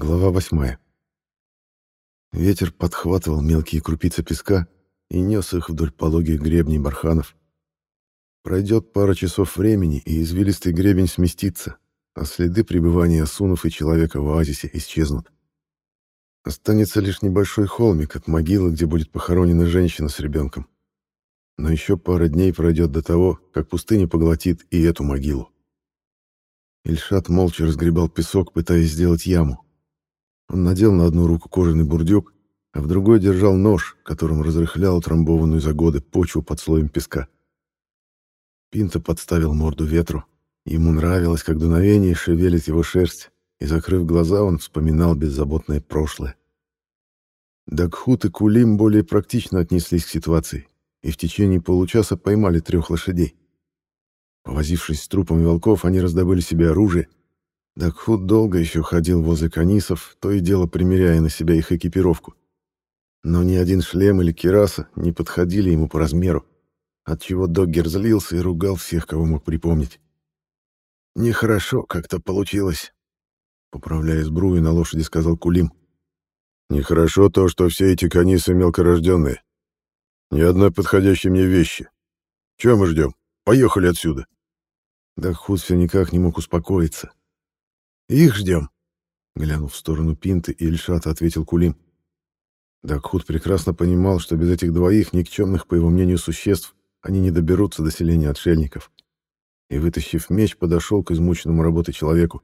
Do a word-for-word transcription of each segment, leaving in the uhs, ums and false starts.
Глава восьмая. Ветер подхватывал мелкие крупицы песка и нес их вдоль пологих гребней барханов. Пройдет пара часов времени, и извилистый гребень сместится, а следы пребывания осунов и человека в оазисе исчезнут. Останется лишь небольшой холмик от могилы, где будет похоронена женщина с ребенком. Но еще пара дней пройдет до того, как пустыня поглотит и эту могилу. Ильшат молча разгребал песок, пытаясь сделать яму. Он надел на одну руку кожаный бурдюк, а в другой держал нож, которым разрыхлял утрамбованную за годы почву под слоем песка. Пинто подставил морду ветру. Ему нравилось, как дуновение шевелит его шерсть, и, закрыв глаза, он вспоминал беззаботное прошлое. Дакхут и Кулим более практично отнеслись к ситуации, и в течение получаса поймали трех лошадей. Повозившись с трупами волков, они раздобыли себе оружие. Дакхут долго еще ходил возле канисов, то и дело примеряя на себя их экипировку. Но ни один шлем или кираса не подходили ему по размеру, отчего Доггер злился и ругал всех, кого мог припомнить. «Нехорошо как-то получилось», — поправляя сбрую на лошади, сказал Кулим. «Нехорошо то, что все эти канисы мелкорожденные. Ни одной подходящей мне вещи. Чего мы ждем? Поехали отсюда». Дакхут все никак не мог успокоиться. «Их ждем», — глянув в сторону Пинты и Ильшата, ответил Кулим. Дакхут прекрасно понимал, что без этих двоих никчемных, по его мнению, существ они не доберутся до селения отшельников. И, вытащив меч, подошел к измученному работой человеку.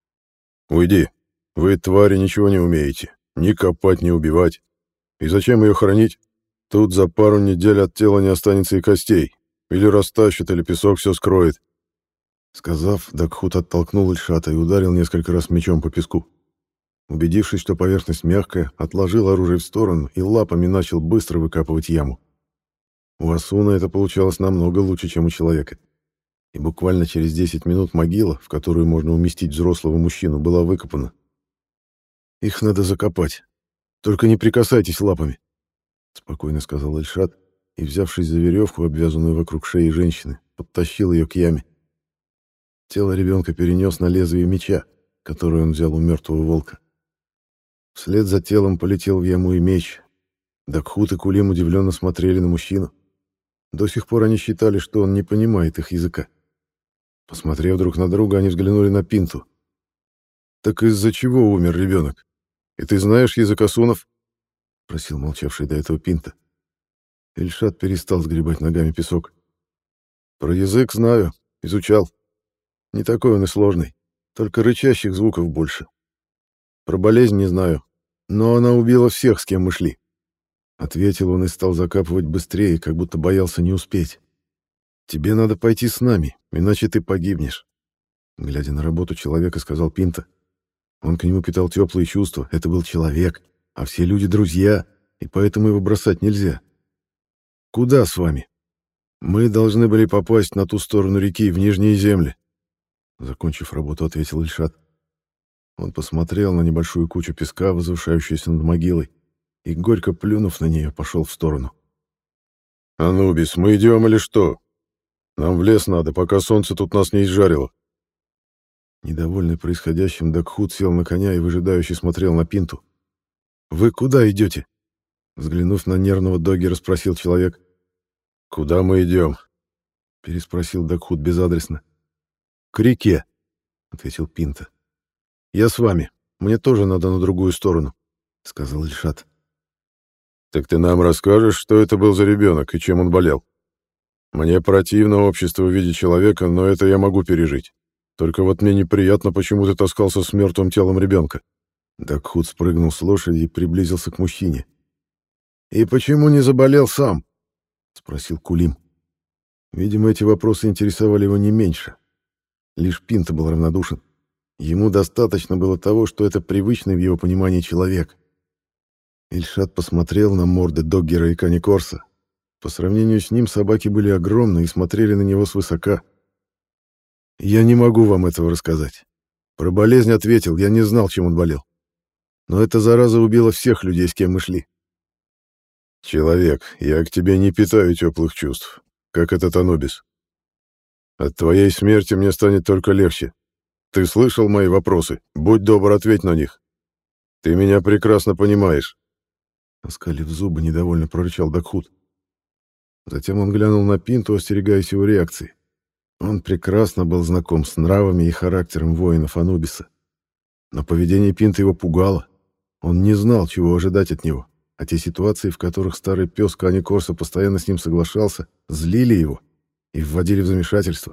«Уйди. Вы, твари, ничего не умеете. Ни копать, ни убивать. И зачем ее хоронить? Тут за пару недель от тела не останется и костей. Или растащит, или песок все скроет». Сказав, Дакхут оттолкнул Ильшата и ударил несколько раз мечом по песку. Убедившись, что поверхность мягкая, отложил оружие в сторону и лапами начал быстро выкапывать яму. У Асуна это получалось намного лучше, чем у человека. И буквально через десять минут могила, в которую можно уместить взрослого мужчину, была выкопана. «Их надо закопать. Только не прикасайтесь лапами», — спокойно сказал Ильшат и, взявшись за веревку, обвязанную вокруг шеи женщины, подтащил ее к яме. Тело ребенка перенес на лезвие меча, которое он взял у мертвого волка. Вслед за телом полетел в яму и меч. Дакхут и Кулим удивленно смотрели на мужчину. До сих пор они считали, что он не понимает их языка. Посмотрев друг на друга, они взглянули на Пинту. «Так из-за чего умер ребенок? И ты знаешь язык асунов?» — просил молчавший до этого Пинта. Ильшат перестал сгребать ногами песок. «Про язык знаю, изучал. Не такой он и сложный, только рычащих звуков больше. Про болезнь не знаю, но она убила всех, с кем мы шли». Ответил он и стал закапывать быстрее, как будто боялся не успеть. «Тебе надо пойти с нами, иначе ты погибнешь», — глядя на работу человека, сказал Пинта. Он к нему питал теплые чувства, это был человек, а все люди — друзья, и поэтому его бросать нельзя. «Куда с вами?» «Мы должны были попасть на ту сторону реки, в Нижние земли», — закончив работу, ответил Ильшат. Он посмотрел на небольшую кучу песка, возвышающуюся над могилой, и, горько плюнув на нее, пошел в сторону. «Анубис, мы идем или что? Нам в лес надо, пока солнце тут нас не изжарило». Недовольный происходящим, Дакхут сел на коня и выжидающе смотрел на Пинту. «Вы куда идете?» Взглянув на нервного Доггера, спросил человек. «Куда мы идем?» Переспросил Дакхут безадресно. «К реке», — ответил Пинта. «Я с вами. Мне тоже надо на другую сторону», — сказал Ильшат. «Так ты нам расскажешь, что это был за ребенок и чем он болел? Мне противно общество в виде человека, но это я могу пережить. Только вот мне неприятно, почему ты таскался с мертвым телом ребенка». Дакхут спрыгнул с лошади и приблизился к мужчине. «И почему не заболел сам?» — спросил Кулим. Видимо, эти вопросы интересовали его не меньше. Лишь Пинта был равнодушен. Ему достаточно было того, что это привычный в его понимании человек. Ильшат посмотрел на морды Доггера и Каникорса. По сравнению с ним собаки были огромны и смотрели на него свысока. «Я не могу вам этого рассказать. Про болезнь ответил, я не знал, чем он болел. Но эта зараза убила всех людей, с кем мы шли». «Человек, я к тебе не питаю теплых чувств, как этот Анубис. От твоей смерти мне станет только легче. Ты слышал мои вопросы? Будь добр, ответь на них». Ты меня прекрасно понимаешь. Оскалив зубы, недовольно прорычал Дакхут. Затем он глянул на Пинту, остерегаясь его реакции. Он прекрасно был знаком с нравами и характером воинов Анубиса. Но поведение Пинта его пугало. Он не знал, чего ожидать от него, а те ситуации, в которых старый пес Кани Корса постоянно с ним соглашался, злили его и вводили в замешательство.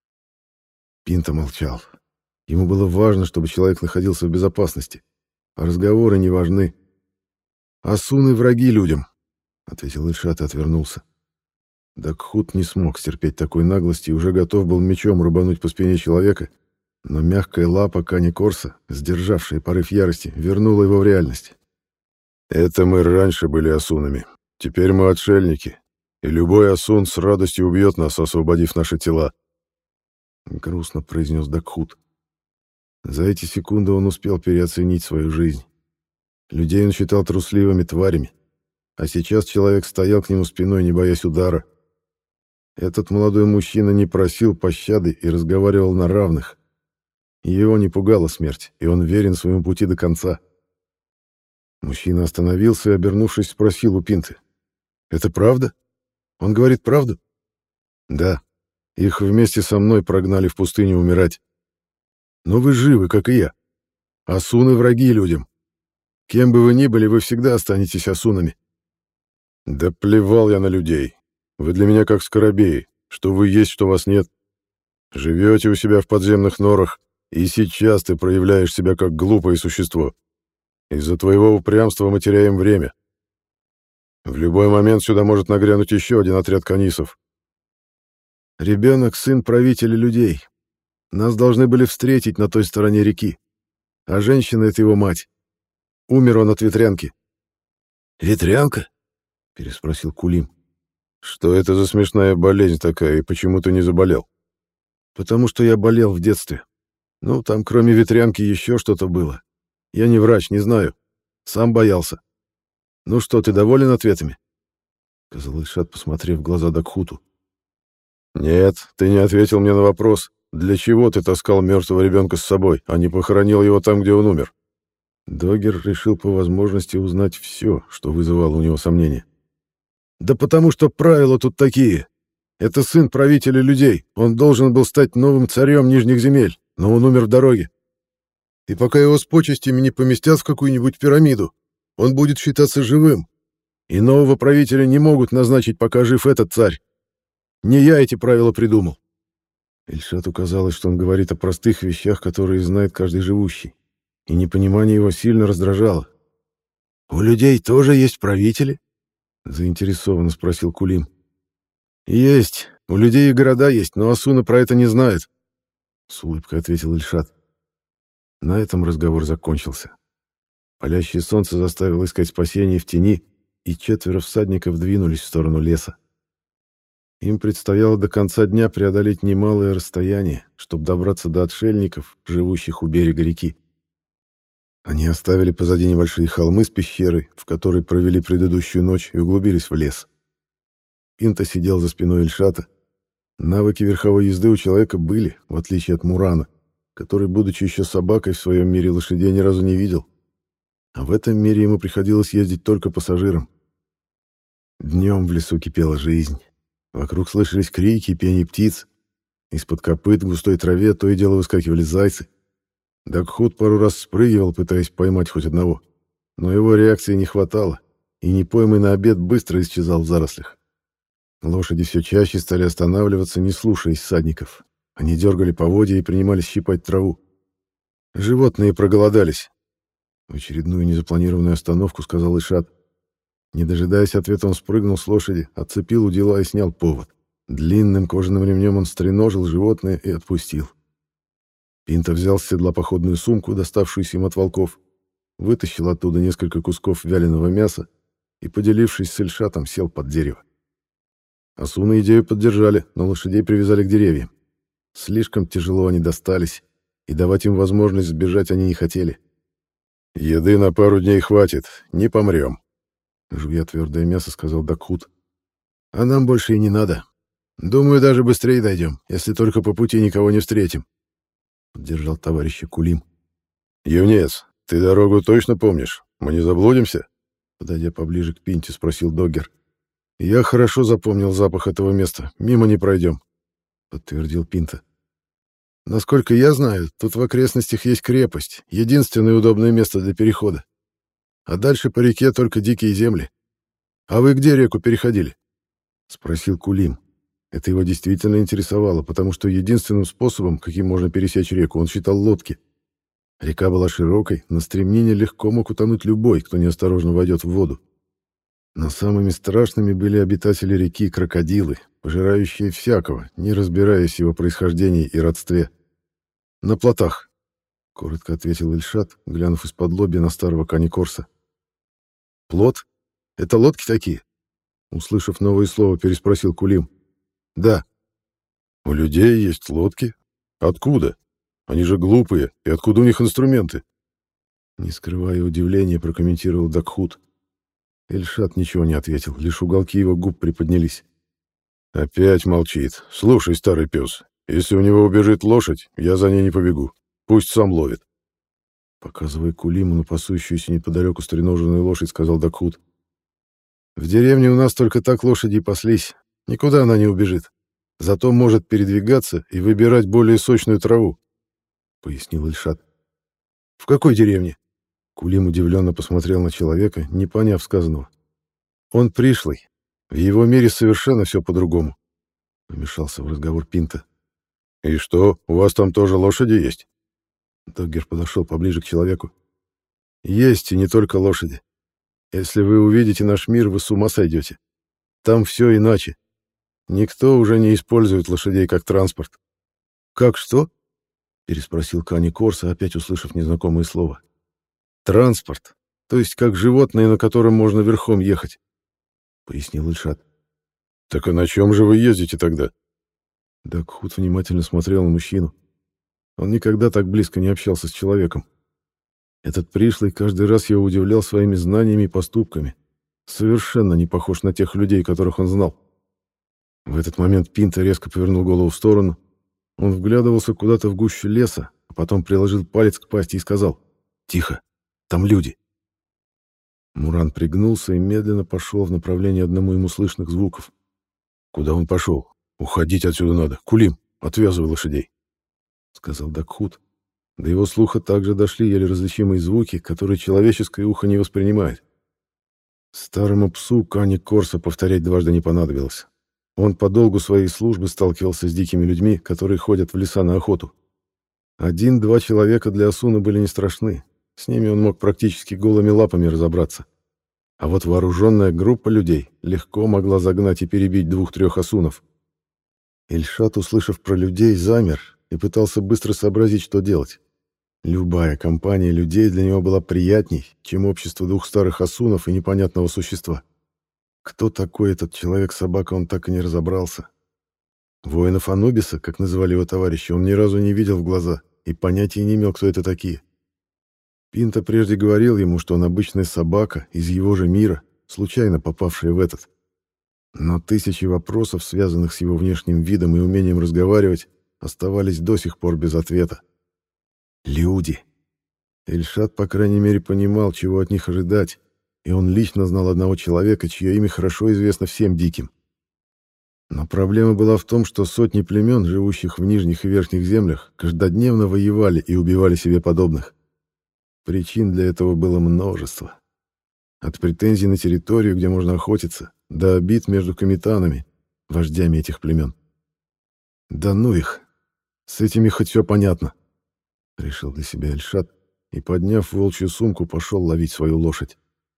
Пинта молчал. Ему было важно, чтобы человек находился в безопасности, а разговоры не важны. «Асуны — враги людям», — ответил Ильшат и отвернулся. Дакхут не смог стерпеть такой наглости и уже готов был мечом рубануть по спине человека, но мягкая лапа Кани Корса, сдержавшая порыв ярости, вернула его в реальность. «Это мы раньше были асунами. Теперь мы отшельники, и любой асун с радостью убьет нас, освободив наши тела», — грустно произнес Дакхут. За эти секунды он успел переоценить свою жизнь. Людей он считал трусливыми тварями, а сейчас человек стоял к нему спиной, не боясь удара. Этот молодой мужчина не просил пощады и разговаривал на равных. Его не пугала смерть, и он верен своему пути до конца. Мужчина остановился и, обернувшись, спросил у Пинты: «Это правда? Он говорит правду?» «Да. Их вместе со мной прогнали в пустыню умирать. Но вы живы, как и я. Асуны — враги людям. Кем бы вы ни были, вы всегда останетесь асунами». «Да плевал я на людей. Вы для меня как скоробеи. Что вы есть, что вас нет. Живете у себя в подземных норах, и сейчас ты проявляешь себя как глупое существо. Из-за твоего упрямства мы теряем время. В любой момент сюда может нагрянуть еще один отряд канисов». «Ребенок — сын правителя людей. Нас должны были встретить на той стороне реки. А женщина — это его мать. Умер он от ветрянки». «Ветрянка?» — переспросил Кулим. «Что это за смешная болезнь такая, и почему ты не заболел?» «Потому что я болел в детстве. Ну, там кроме ветрянки еще что-то было. Я не врач, не знаю. Сам боялся. Ну что, ты доволен ответами?» — сказал Ильшат, посмотрев в глаза Дакхуту. «Нет, ты не ответил мне на вопрос, для чего ты таскал мертвого ребенка с собой, а не похоронил его там, где он умер?» Догер решил по возможности узнать все, что вызывало у него сомнения. «Да потому что правила тут такие. Это сын правителя людей. Он должен был стать новым царем Нижних земель, но он умер в дороге. И пока его с почестями не поместят в какую-нибудь пирамиду, он будет считаться живым. И нового правителя не могут назначить, пока жив этот царь. Не я эти правила придумал». Ильшату казалось, что он говорит о простых вещах, которые знает каждый живущий, и непонимание его сильно раздражало. «У людей тоже есть правители?» — заинтересованно спросил Кулим. «Есть. У людей и города есть, но асуны про это не знают», — с улыбкой ответил Ильшат. На этом разговор закончился. Палящее солнце заставило искать спасение в тени, и четверо всадников двинулись в сторону леса. Им предстояло до конца дня преодолеть немалое расстояние, чтобы добраться до отшельников, живущих у берега реки. Они оставили позади небольшие холмы с пещерой, в которой провели предыдущую ночь, и углубились в лес. Пинта сидел за спиной Ильшата. Навыки верховой езды у человека были, в отличие от Мурана, который, будучи еще собакой, в своем мире лошадей ни разу не видел. А в этом мире ему приходилось ездить только пассажирам. Днем в лесу кипела жизнь. Вокруг слышались крики и пение птиц. Из-под копыт в густой траве то и дело выскакивали зайцы. Дакхут пару раз спрыгивал, пытаясь поймать хоть одного. Но его реакции не хватало, и непойманный обед быстро исчезал в зарослях. Лошади все чаще стали останавливаться, не слушаясь всадников. Они дергали поводья и принимались щипать траву. Животные проголодались. В очередную незапланированную остановку сказал Ишат. Не дожидаясь ответа, он спрыгнул с лошади, отцепил удила и снял повод. Длинным кожаным ремнем он стреножил животное и отпустил. Пинта взял с седла походную сумку, доставшуюся им от волков, вытащил оттуда несколько кусков вяленого мяса и, поделившись с Ильшатом, сел под дерево. Асуны идею поддержали, но лошадей привязали к деревьям. Слишком тяжело они достались, и давать им возможность сбежать они не хотели. «Еды на пару дней хватит, не помрем», — жуя твердое мясо, сказал Дакхут. «А нам больше и не надо. Думаю, даже быстрее дойдем, если только по пути никого не встретим», — поддержал товарища Кулим. «Юнец, Ты дорогу точно помнишь? Мы не заблудимся?» Подойдя поближе к Пинте, спросил Доггер. «Я хорошо запомнил запах этого места. Мимо не пройдем», — подтвердил Пинта. «Насколько я знаю, тут в окрестностях есть крепость, единственное удобное место для перехода. А дальше по реке только дикие земли. А вы где реку переходили?» — спросил Кулим. Это его действительно интересовало, потому что единственным способом, каким можно пересечь реку, он считал лодки. Река была широкой, на стремнине легко мог утонуть любой, кто неосторожно войдет в воду. Но самыми страшными были обитатели реки крокодилы, пожирающие всякого, не разбираясь в его происхождении и родстве. «На плотах», — коротко ответил Ильшат, глянув из-под лобья на старого Каникорса. «Плот? Это лодки такие?» Услышав новое слово, переспросил Кулим. «Да». «У людей есть лодки? Откуда? Они же глупые, и откуда у них инструменты?» Не скрывая удивления, прокомментировал Дакхут. Ильшат ничего не ответил, лишь уголки его губ приподнялись. «Опять молчит. Слушай, старый пес, если у него убежит лошадь, я за ней не побегу. Пусть сам ловит». Показывая Кулиму на пасущуюся неподалеку стреноженную лошадь, сказал Дакхут. «В деревне у нас только так лошади и паслись. Никуда она не убежит. Зато может передвигаться и выбирать более сочную траву», — пояснил Ильшат. «В какой деревне?» Кулим удивленно посмотрел на человека, не поняв сказанного. «Он пришлый. В его мире совершенно все по-другому», — вмешался в разговор Пинта. «И что, у вас там тоже лошади есть?» Доггер подошел поближе к человеку. «Есть, и не только лошади. Если вы увидите наш мир, вы с ума сойдете. Там все иначе. Никто уже не использует лошадей как транспорт». «Как что?» — переспросил Кани Корса, опять услышав незнакомое слово. «Транспорт, то есть как животное, на котором можно верхом ехать», — пояснил Ильшат. «Так а на чем же вы ездите тогда?» Дакхут внимательно смотрел на мужчину. Он никогда так близко не общался с человеком. Этот пришлый каждый раз его удивлял своими знаниями и поступками. Совершенно не похож на тех людей, которых он знал. В этот момент Пинта резко повернул голову в сторону. Он вглядывался куда-то в гущу леса, а потом приложил палец к пасти и сказал: «Тихо, там люди». Муран пригнулся и медленно пошел в направлении одному ему слышных звуков. «Куда он пошел? Уходить отсюда надо. Кулим, отвязывай лошадей», — сказал Дакхут. До его слуха также дошли еле различимые звуки, которые человеческое ухо не воспринимает. Старому псу Кани Корса повторять дважды не понадобилось. Он по долгу своей службы сталкивался с дикими людьми, которые ходят в леса на охоту. Один-два человека для Асуна были не страшны. С ними он мог практически голыми лапами разобраться. А вот вооруженная группа людей легко могла загнать и перебить двух-трех Асунов. Ильшат, услышав про людей, замер и пытался быстро сообразить, что делать. Любая компания людей для него была приятней, чем общество двух старых Асунов и непонятного существа. Кто такой этот человек-собака, он так и не разобрался. Воинов Анубиса, как называли его товарищи, он ни разу не видел в глаза и понятия не имел, кто это такие. Пинта прежде говорил ему, что он обычная собака из его же мира, случайно попавшая в этот. Но тысячи вопросов, связанных с его внешним видом и умением разговаривать, оставались до сих пор без ответа. Люди. Ильшат, по крайней мере, понимал, чего от них ожидать, и он лично знал одного человека, чье имя хорошо известно всем диким. Но проблема была в том, что сотни племен, живущих в нижних и верхних землях, каждодневно воевали и убивали себе подобных. Причин для этого было множество. От претензий на территорию, где можно охотиться, до обид между кометанами, вождями этих племен. «Да ну их! С этими хоть все понятно!» — решил для себя Ильшат и, подняв волчью сумку, пошел ловить свою лошадь.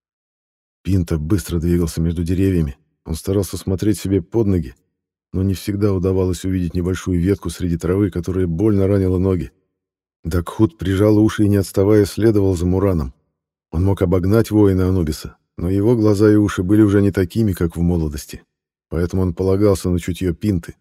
Пинта быстро двигался между деревьями. Он старался смотреть себе под ноги, но не всегда удавалось увидеть небольшую ветку среди травы, которая больно ранила ноги. Дакхут прижал уши и, не отставая, следовал за Мураном. Он мог обогнать воина Анубиса, но его глаза и уши были уже не такими, как в молодости, поэтому он полагался на чутье Пинты.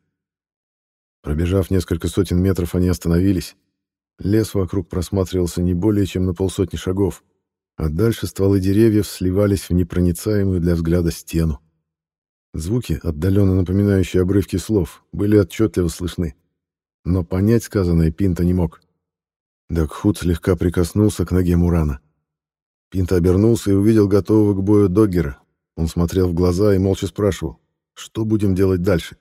Пробежав несколько сотен метров, они остановились. Лес вокруг просматривался не более чем на полсотни шагов, а дальше стволы деревьев сливались в непроницаемую для взгляда стену. Звуки, отдаленно напоминающие обрывки слов, были отчетливо слышны, но понять сказанное Пинта не мог. Дакхут слегка прикоснулся к ноге Мурана. Пинта обернулся и увидел готового к бою Доггера. Он смотрел в глаза и молча спрашивал, что будем делать дальше.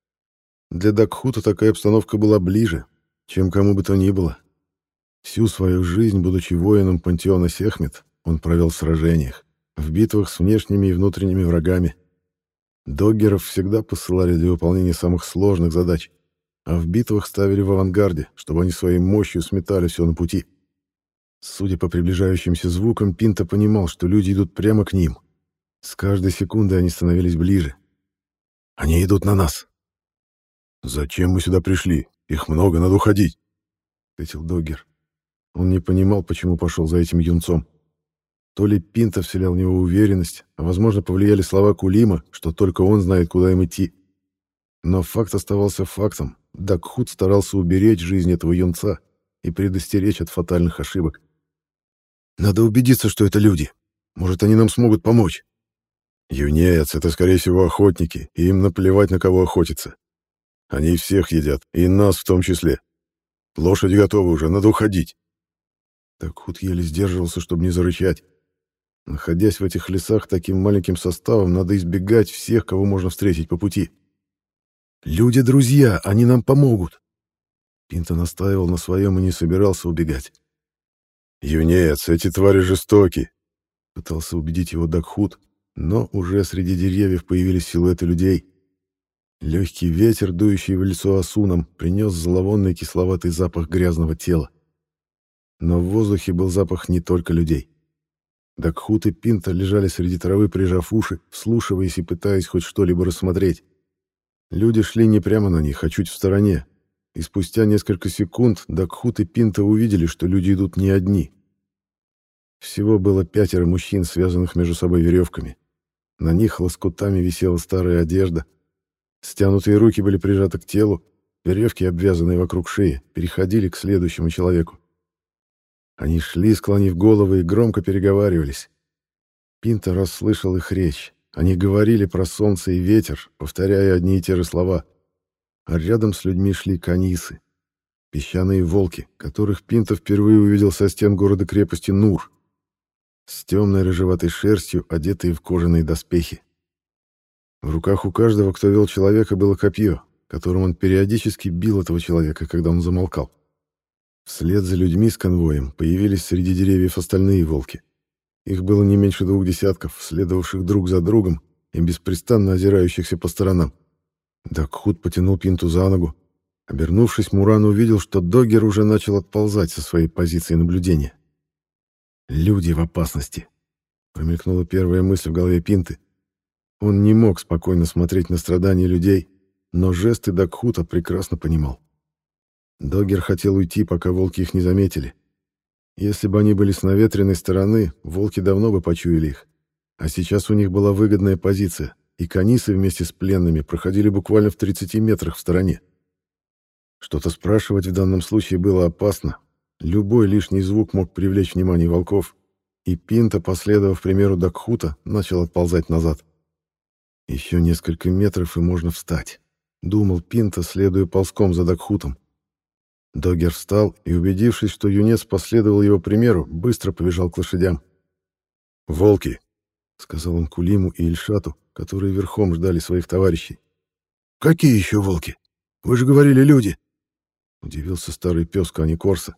Для Дакхута такая обстановка была ближе, чем кому бы то ни было. Всю свою жизнь, будучи воином пантеона Сехмет, он провел в сражениях, в битвах с внешними и внутренними врагами. Доггеров всегда посылали для выполнения самых сложных задач, а в битвах ставили в авангарде, чтобы они своей мощью сметали все на пути. Судя по приближающимся звукам, Пинта понимал, что люди идут прямо к ним. С каждой секундой они становились ближе. «Они идут на нас!» «Зачем мы сюда пришли? Их много, надо уходить», — ответил Доггер. Он не понимал, почему пошел за этим юнцом. То ли Пинта вселял в него уверенность, а, возможно, повлияли слова Кулима, что только он знает, куда им идти. Но факт оставался фактом. Дакхут старался уберечь жизнь этого юнца и предостеречь от фатальных ошибок. «Надо убедиться, что это люди. Может, они нам смогут помочь». «Юнеец — это, скорее всего, охотники, и им наплевать, на кого охотиться. Они всех едят, и нас в том числе. Лошади готовы уже, надо уходить». Дакхут еле сдерживался, чтобы не зарычать. Находясь в этих лесах таким маленьким составом, надо избегать всех, кого можно встретить по пути. «Люди — друзья, они нам помогут!» Пинта настаивал на своем и не собирался убегать. «Юнеец, эти твари жестоки!» Пытался убедить его Дакхут, но уже среди деревьев появились силуэты людей. Легкий ветер, дующий в лицо Асуном, принес зловонный кисловатый запах грязного тела. Но в воздухе был запах не только людей. Дакхут и Пинта лежали среди травы, прижав уши, вслушиваясь и пытаясь хоть что-либо рассмотреть. Люди шли не прямо на них, а чуть в стороне. И спустя несколько секунд Дакхут и Пинта увидели, что люди идут не одни. Всего было пятеро мужчин, связанных между собой веревками. На них лоскутами висела старая одежда. Стянутые руки были прижаты к телу, веревки, обвязанные вокруг шеи, переходили к следующему человеку. Они шли, склонив головы, и громко переговаривались. Пинта расслышал их речь. Они говорили про солнце и ветер, повторяя одни и те же слова. А рядом с людьми шли канисы, песчаные волки, которых Пинта впервые увидел со стен города-крепости Нур, с темной рыжеватой шерстью, одетые в кожаные доспехи. В руках у каждого, кто вел человека, было копье, которым он периодически бил этого человека, когда он замолкал. Вслед за людьми с конвоем появились среди деревьев остальные волки. Их было не меньше двух десятков, следовавших друг за другом и беспрестанно озирающихся по сторонам. Дакхут потянул Пинту за ногу. Обернувшись, Муран увидел, что Доггер уже начал отползать со своей позиции наблюдения. «Люди в опасности», — промелькнула первая мысль в голове Пинты. Он не мог спокойно смотреть на страдания людей, но жесты Дакхута прекрасно понимал. Доггер хотел уйти, пока волки их не заметили. Если бы они были с наветренной стороны, волки давно бы почуяли их. А сейчас у них была выгодная позиция, и канисы вместе с пленными проходили буквально в тридцати метрах в стороне. Что-то спрашивать в данном случае было опасно. Любой лишний звук мог привлечь внимание волков, и Пинта, последовав примеру Дакхута, начал отползать назад. «Еще несколько метров, и можно встать», — думал Пинта, следуя ползком за Дакхутом. Доггер встал и, убедившись, что юнец последовал его примеру, быстро побежал к лошадям. «Волки!» — сказал он Кулиму и Ильшату, которые верхом ждали своих товарищей. «Какие еще волки? Вы же говорили, люди!» — удивился старый пес Кани Корса.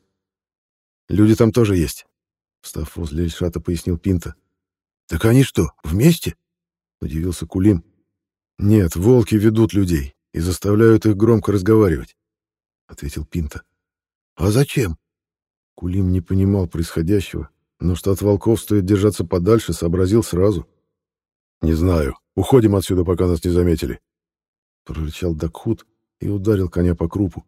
«Люди там тоже есть», — встав возле Ильшата, пояснил Пинта. «Так они что, вместе?» — удивился Кулим. «Нет, волки ведут людей и заставляют их громко разговаривать», — ответил Пинта. «А зачем?» Кулим не понимал происходящего, но что от волков стоит держаться подальше, сообразил сразу. «Не знаю. Уходим отсюда, пока нас не заметили», — прорычал Дакхут и ударил коня по крупу.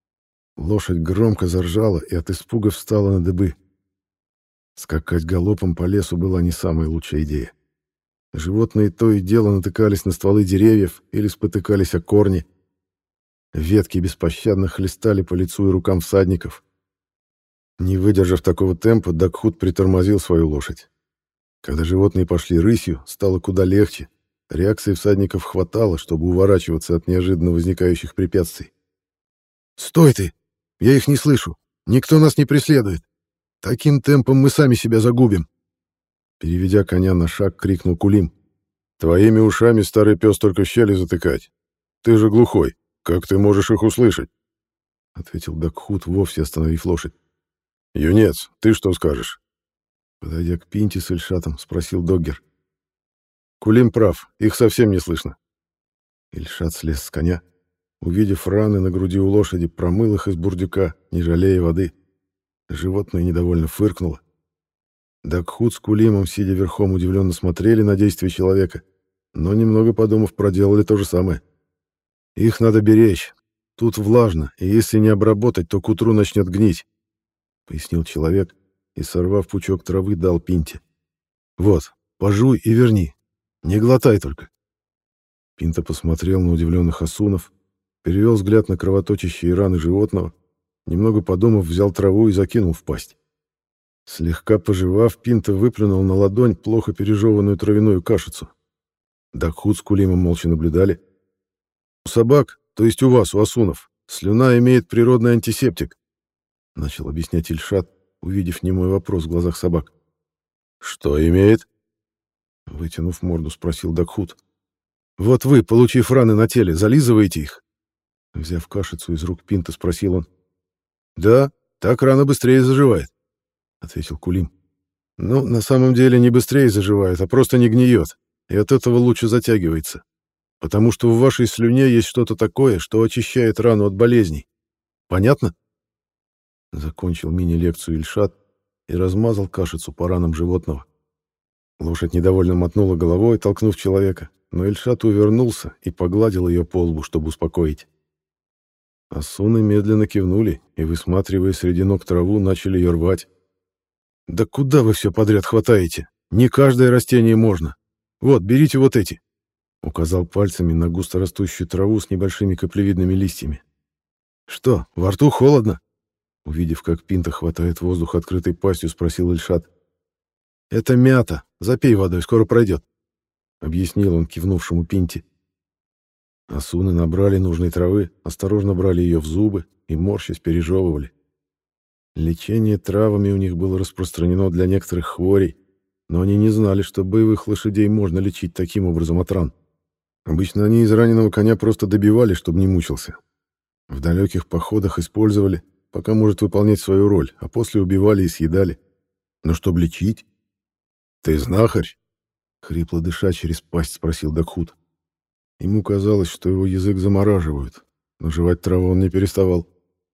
Лошадь громко заржала и от испуга встала на дыбы. Скакать галопом по лесу была не самая лучшая идея. Животные то и дело натыкались на стволы деревьев или спотыкались о корни. Ветки беспощадно хлестали по лицу и рукам всадников. Не выдержав такого темпа, Дакхут притормозил свою лошадь. Когда животные пошли рысью, стало куда легче. Реакции всадников хватало, чтобы уворачиваться от неожиданно возникающих препятствий. «Стой ты! Я их не слышу! Никто нас не преследует. Таким темпом мы сами себя загубим. Переведя коня на шаг, крикнул Кулим. «Твоими ушами старый пес только щели затыкать. Ты же глухой. Как ты можешь их услышать?» — ответил Дакхут, вовсе остановив лошадь. «Юнец, ты что скажешь?» Подойдя к Пинте с Ильшатом, спросил Доггер. «Кулим прав, их совсем не слышно». Ильшат слез с коня. Увидев раны на груди у лошади, промыл их из бурдюка, не жалея воды. Животное недовольно фыркнуло. Дакхут с Кулимом, сидя верхом, удивленно смотрели на действия человека, но, немного подумав, проделали то же самое. «Их надо беречь. Тут влажно, и если не обработать, то к утру начнет гнить», — пояснил человек и, сорвав пучок травы, дал Пинте. «Вот, пожуй и верни. Не глотай только». Пинта посмотрел на удивленных асунов, перевел взгляд на кровоточащие раны животного, немного подумав, взял траву и закинул в пасть. Слегка пожевав, Пинта выплюнул на ладонь плохо пережеванную травяную кашицу. Дакхут с Кулимом молча наблюдали. «У собак, то есть у вас, у асунов, слюна имеет природный антисептик», — начал объяснять Ильшат, увидев немой вопрос в глазах собак. «Что имеет?» — вытянув морду, спросил Дакхут. «Вот вы, получив раны на теле, зализываете их?» Взяв кашицу из рук Пинта, спросил он. «Да, так рана быстрее заживает», — ответил Кулим. «Ну, на самом деле не быстрее заживает, а просто не гниет, и от этого лучше затягивается, потому что в вашей слюне есть что-то такое, что очищает рану от болезней. Понятно?» Закончил мини-лекцию Ильшат и размазал кашицу по ранам животного. Лошадь недовольно мотнула головой, толкнув человека, но Ильшат увернулся и погладил ее по лбу, чтобы успокоить. Асуны медленно кивнули и, высматривая среди ног траву, начали ее рвать. «Да куда вы все подряд хватаете? Не каждое растение можно. Вот, берите вот эти», — указал пальцами на густо растущую траву с небольшими каплевидными листьями. «Что, во рту холодно?» Увидев, как Пинта хватает воздух открытой пастью, спросил Ильшат. «Это мята. Запей водой, скоро пройдет», — объяснил он кивнувшему Пинте. Асуны набрали нужной травы, осторожно брали ее в зубы и, морщась, пережевывали. Лечение травами у них было распространено для некоторых хворей, но они не знали, что боевых лошадей можно лечить таким образом от ран. Обычно они из раненого коня просто добивали, чтобы не мучился. В далеких походах использовали, пока может выполнять свою роль, а после убивали и съедали. Но чтобы лечить? «Ты знахарь?» — хрипло дыша через пасть спросил Дакхут. Ему казалось, что его язык замораживают, но жевать траву он не переставал.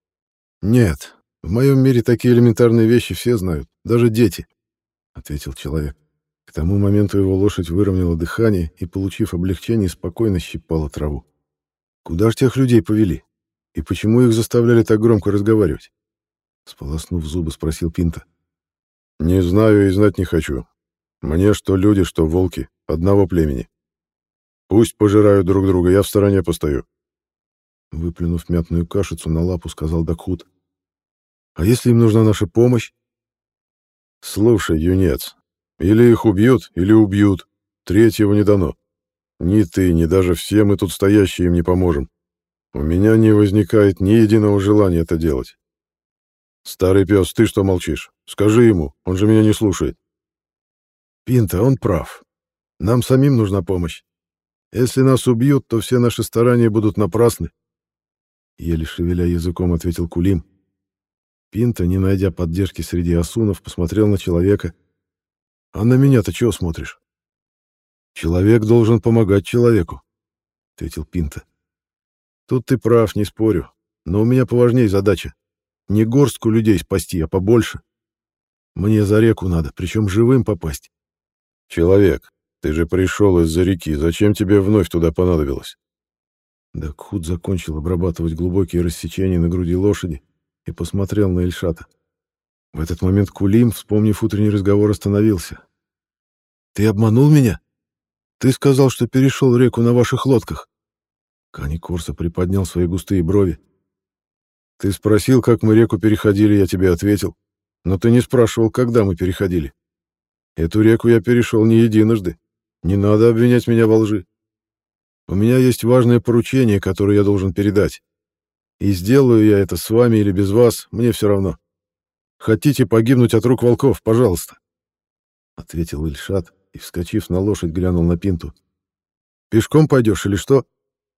«Нет, в моем мире такие элементарные вещи все знают, даже дети», — ответил человек. К тому моменту его лошадь выровняла дыхание и, получив облегчение, спокойно щипала траву. «Куда ж тех людей повели? И почему их заставляли так громко разговаривать?» Сполоснув зубы, спросил Пинта. «Не знаю и знать не хочу. Мне что люди, что волки, одного племени. Пусть пожирают друг друга, я в стороне постою». Выплюнув мятную кашицу на лапу, сказал Дакхут. «А если им нужна наша помощь?» «Слушай, юнец, или их убьют, или убьют. Третьего не дано. Ни ты, ни даже все мы тут стоящие им не поможем. У меня не возникает ни единого желания это делать. Старый пес, ты что молчишь? Скажи ему, он же меня не слушает». «Пинта, он прав. Нам самим нужна помощь. Если нас убьют, то все наши старания будут напрасны», — еле шевеля языком ответил Кулим. Пинта, не найдя поддержки среди асунов, посмотрел на человека. «А на меня-то чего смотришь?» «Человек должен помогать человеку», — ответил Пинта. «Тут ты прав, не спорю, но у меня поважнее задача. Не горстку людей спасти, а побольше. Мне за реку надо, причем живым попасть». «Человек, ты же пришел из-за реки, зачем тебе вновь туда понадобилось?» Дакхут закончил обрабатывать глубокие рассечения на груди лошади и посмотрел на Ильшата. В этот момент Кулим, вспомнив утренний разговор, остановился. «Ты обманул меня? Ты сказал, что перешел реку на ваших лодках». Кани Корса приподнял свои густые брови. «Ты спросил, как мы реку переходили, я тебе ответил. Но ты не спрашивал, когда мы переходили. Эту реку я перешел не единожды. Не надо обвинять меня во лжи. У меня есть важное поручение, которое я должен передать. И сделаю я это с вами или без вас, мне все равно. Хотите погибнуть от рук волков, пожалуйста, — ответил Ильшат и, вскочив на лошадь, глянул на Пинту. «Пешком пойдешь или что?»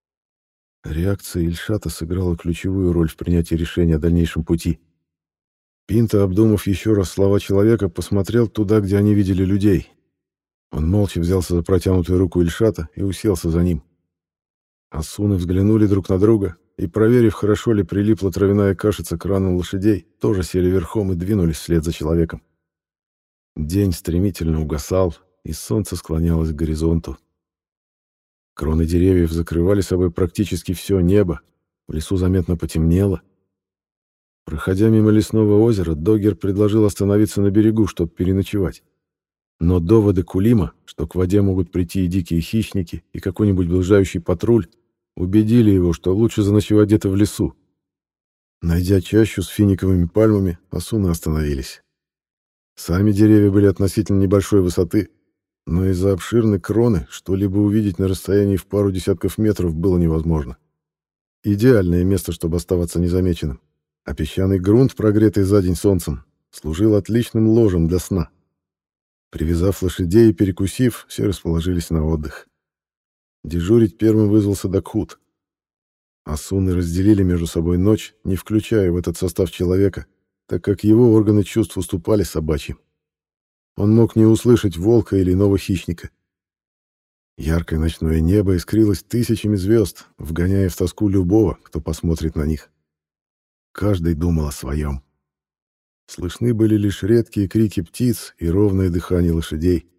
Реакция Ильшата сыграла ключевую роль в принятии решения о дальнейшем пути. Пинта, обдумав еще раз слова человека, посмотрел туда, где они видели людей. Он молча взялся за протянутую руку Ильшата и уселся за ним. Асуны взглянули друг на друга и, проверив, хорошо ли прилипла травяная кашица к ранам лошадей, тоже сели верхом и двинулись вслед за человеком. День стремительно угасал, и солнце склонялось к горизонту. Кроны деревьев закрывали собой практически все небо, в лесу заметно потемнело. Проходя мимо лесного озера, Доггер предложил остановиться на берегу, чтобы переночевать. Но доводы Кулима, что к воде могут прийти и дикие хищники, и какой-нибудь блуждающий патруль, убедили его, что лучше заночевать где-то в лесу. Найдя чащу с финиковыми пальмами, асуны остановились. Сами деревья были относительно небольшой высоты, но из-за обширной кроны что-либо увидеть на расстоянии в пару десятков метров было невозможно. Идеальное место, чтобы оставаться незамеченным, а песчаный грунт, прогретый за день солнцем, служил отличным ложем для сна. Привязав лошадей и перекусив, все расположились на отдых. Дежурить первым вызвался Дакхут. Асуны разделили между собой ночь, не включая в этот состав человека, так как его органы чувств уступали собачьим. Он мог не услышать волка или иного хищника. Яркое ночное небо искрилось тысячами звезд, вгоняя в тоску любого, кто посмотрит на них. Каждый думал о своем. Слышны были лишь редкие крики птиц и ровное дыхание лошадей.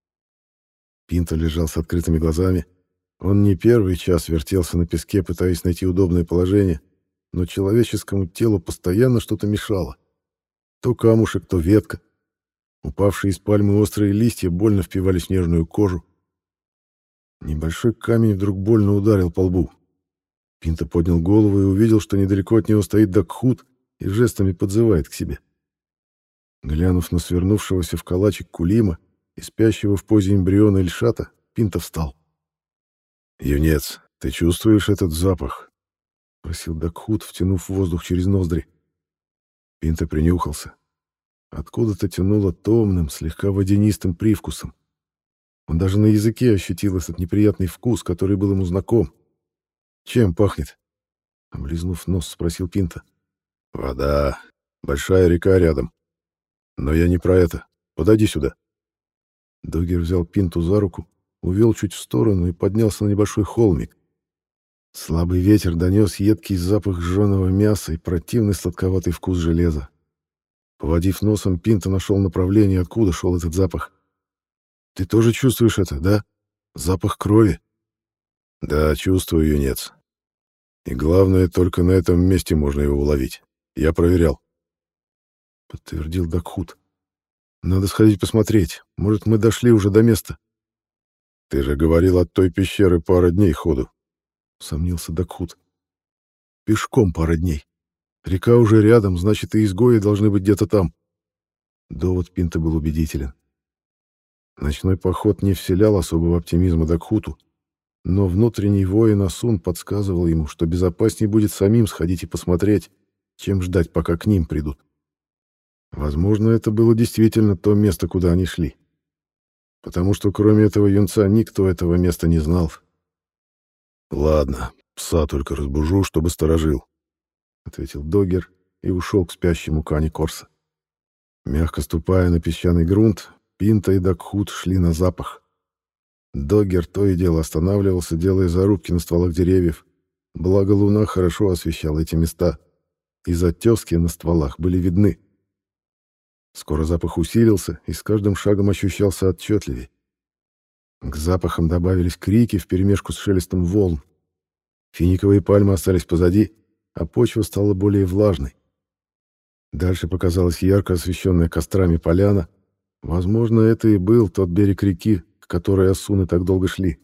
Пинто лежал с открытыми глазами. Он не первый час вертелся на песке, пытаясь найти удобное положение, но человеческому телу постоянно что-то мешало. То камушек, то ветка. Упавшие из пальмы острые листья больно впивались в нежную кожу. Небольшой камень вдруг больно ударил по лбу. Пинто поднял голову и увидел, что недалеко от него стоит Дакхут и жестами подзывает к себе. Глянув на свернувшегося в калачик Кулима и спящего в позе эмбриона Ильшата, Пинто встал. «Юнец, ты чувствуешь этот запах?» — спросил Дакхут, втянув воздух через ноздри. Пинто принюхался. Откуда-то тянуло томным, слегка водянистым привкусом. Он даже на языке ощутил этот неприятный вкус, который был ему знаком. «Чем пахнет?» — облизнув нос, спросил Пинто. «Вода. Большая река рядом. Но я не про это. Подойди сюда». Доггер взял Пинту за руку, увел чуть в сторону и поднялся на небольшой холмик. Слабый ветер донес едкий запах жженого мяса и противный сладковатый вкус железа. Поводив носом, Пинто нашел направление, откуда шел этот запах. «Ты тоже чувствуешь это, да? Запах крови?» «Да, чувствую, юнец. И главное, только на этом месте можно его уловить. Я проверял», — подтвердил Дакхут. «Надо сходить посмотреть. Может, мы дошли уже до места?» «Ты же говорил, от той пещеры пара дней ходу», — сомнился Дакхут. «Пешком пара дней. Река уже рядом, значит, и изгои должны быть где-то там». Довод Пинто был убедителен. Ночной поход не вселял особого оптимизма Дакхуту, но внутренний воин Асун подсказывал ему, что безопаснее будет самим сходить и посмотреть, чем ждать, пока к ним придут. Возможно, это было действительно то место, куда они шли. Потому что кроме этого юнца никто этого места не знал. «Ладно, пса только разбужу, чтобы сторожил», — ответил Доггер и ушел к спящему Кани Корса. Мягко ступая на песчаный грунт, Пинто и Дакхут шли на запах. Доггер то и дело останавливался, делая зарубки на стволах деревьев. Благо луна хорошо освещала эти места, и затески на стволах были видны. Скоро запах усилился и с каждым шагом ощущался отчетливее. К запахам добавились крики вперемешку с шелестом волн. Финиковые пальмы остались позади, а почва стала более влажной. Дальше показалась ярко освещенная кострами поляна. Возможно, это и был тот берег реки, к которой асуны так долго шли.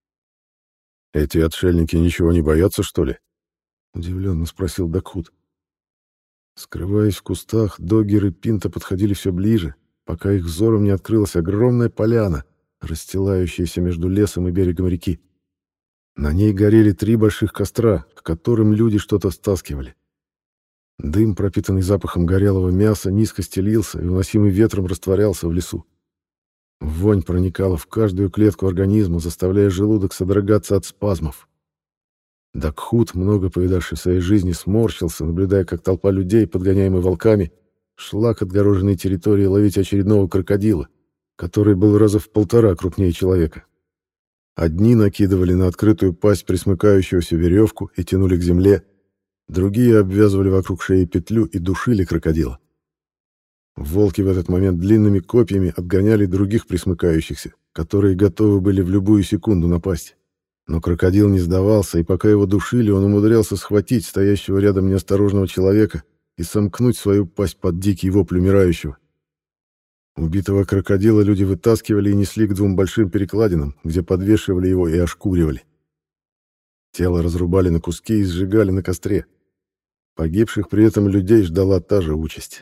«Эти отшельники ничего не боятся, что ли?» — удивленно спросил Дакхут. Скрываясь в кустах, Доггер и Пинто подходили все ближе, пока их взором не открылась огромная поляна, расстилающаяся между лесом и берегом реки. На ней горели три больших костра, к которым люди что-то стаскивали. Дым, пропитанный запахом горелого мяса, низко стелился и, уносимый ветром, растворялся в лесу. Вонь проникала в каждую клетку организма, заставляя желудок содрогаться от спазмов. Дакхут, много повидавший в своей жизни, сморщился, наблюдая, как толпа людей, подгоняемая волками, шла к отгороженной территории ловить очередного крокодила, который был раза в полтора крупнее человека. Одни накидывали на открытую пасть присмыкающегося веревку и тянули к земле, другие обвязывали вокруг шеи петлю и душили крокодила. Волки в этот момент длинными копьями отгоняли других присмыкающихся, которые готовы были в любую секунду напасть. Но крокодил не сдавался, и пока его душили, он умудрялся схватить стоящего рядом неосторожного человека и сомкнуть свою пасть под дикий вопль умирающего. Убитого крокодила люди вытаскивали и несли к двум большим перекладинам, где подвешивали его и ошкуривали. Тело разрубали на куски и сжигали на костре. Погибших при этом людей ждала та же участь.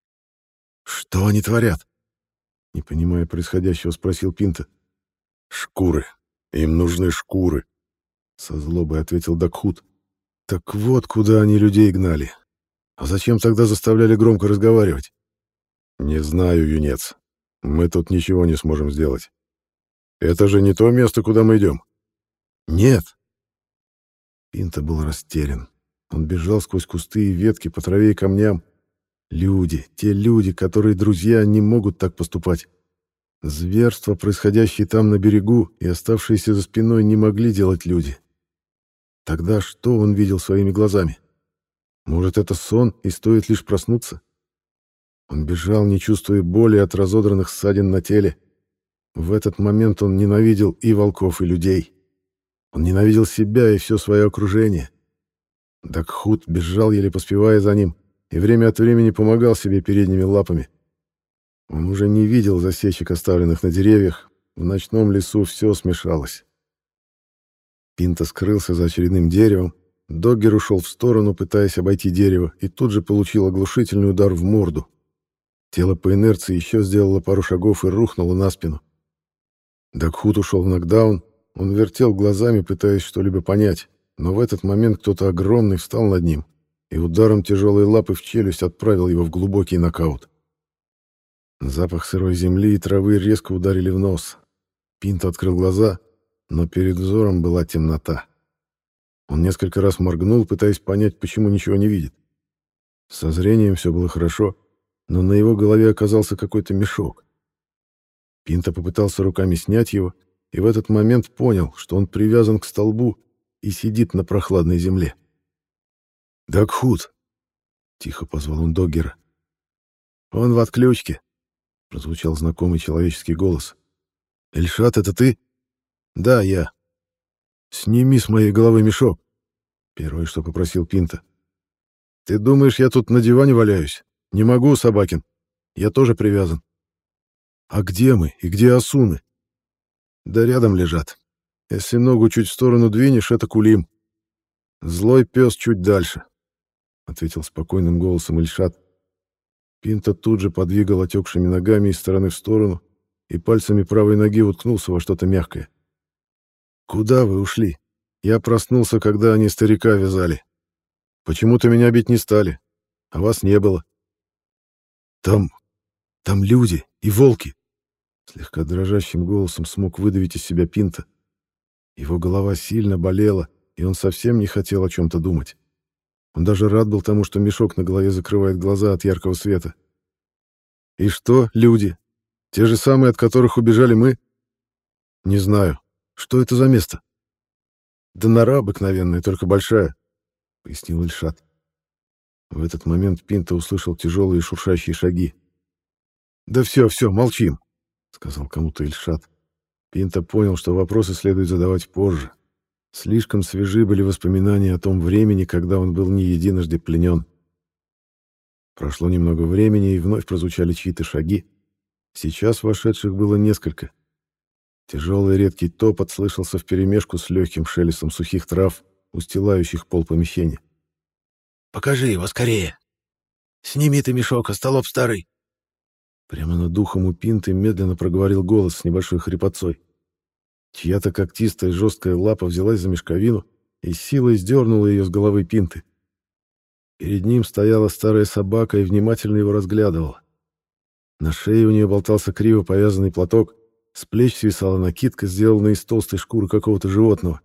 «Что они творят?» Не понимая происходящего, спросил Пинта. «Шкуры. Им нужны шкуры», — со злобой ответил Дакхут. «Так вот, куда они людей гнали. А зачем тогда заставляли громко разговаривать?» «Не знаю, юнец. Мы тут ничего не сможем сделать. Это же не то место, куда мы идем». «Нет». Пинта был растерян. Он бежал сквозь кусты и ветки по траве и камням. Люди, те люди, которые друзья, не могут так поступать. Зверства, происходящие там на берегу и оставшиеся за спиной, не могли делать люди. Тогда что он видел своими глазами? Может, это сон, и стоит лишь проснуться? Он бежал, не чувствуя боли от разодранных ссадин на теле. В этот момент он ненавидел и волков, и людей. Он ненавидел себя и все свое окружение. Дакхут бежал, еле поспевая за ним, и время от времени помогал себе передними лапами. Он уже не видел засечек, оставленных на деревьях. В ночном лесу все смешалось. Пинта скрылся за очередным деревом. Доггер ушел в сторону, пытаясь обойти дерево, и тут же получил оглушительный удар в морду. Тело по инерции еще сделало пару шагов и рухнуло на спину. Дакхут ушел в нокдаун. Он вертел глазами, пытаясь что-либо понять, но в этот момент кто-то огромный встал над ним и ударом тяжелой лапы в челюсть отправил его в глубокий нокаут. Запах сырой земли и травы резко ударили в нос. Пинта открыл глаза, но перед взором была темнота. Он несколько раз моргнул, пытаясь понять, почему ничего не видит. Со зрением все было хорошо, но на его голове оказался какой-то мешок. Пинта попытался руками снять его, и в этот момент понял, что он привязан к столбу и сидит на прохладной земле. «Дакхут!» — тихо позвал он Доггера. «Он в отключке», — прозвучал знакомый человеческий голос. «Эльшат, это ты?» «Да, я». «Сними с моей головы мешок», — первое, что попросил Пинта. «Ты думаешь, я тут на диване валяюсь? Не могу, Собакин. Я тоже привязан». «А где мы и где Асуны?» «Да рядом лежат. Если ногу чуть в сторону двинешь, это Кулим. Злой пес чуть дальше», — ответил спокойным голосом Ильшат. Пинта тут же подвигал отекшими ногами из стороны в сторону и пальцами правой ноги уткнулся во что-то мягкое. «Куда вы ушли? Я проснулся, когда они старика вязали. Почему-то меня бить не стали, а вас не было». «Там... там люди и волки!» Слегка дрожащим голосом смог выдавить из себя Пинта. Его голова сильно болела, и он совсем не хотел о чем-то думать. Он даже рад был тому, что мешок на голове закрывает глаза от яркого света. «И что, люди? Те же самые, от которых убежали мы?» «Не знаю. Что это за место?» «Да нора обыкновенная, только большая», — пояснил Ильшат. В этот момент Пинта услышал тяжелые шуршащие шаги. «Да все, все, молчим», — сказал кому-то Ильшат. Пинта понял, что вопросы следует задавать позже. Слишком свежи были воспоминания о том времени, когда он был не единожды пленен. Прошло немного времени, и вновь прозвучали чьи-то шаги. Сейчас вошедших было несколько. Тяжелый редкий топот слышался вперемешку с легким шелестом сухих трав, устилающих пол помещения. «Покажи его скорее! Сними ты мешок, остолоп старый!» Прямо над духом у Пинты медленно проговорил голос с небольшой хрипотцой. Чья-то когтистая жесткая лапа взялась за мешковину и силой сдернула ее с головы Пинты. Перед ним стояла старая собака и внимательно его разглядывала. На шее у нее болтался криво повязанный платок, с плеч свисала накидка, сделанная из толстой шкуры какого-то животного.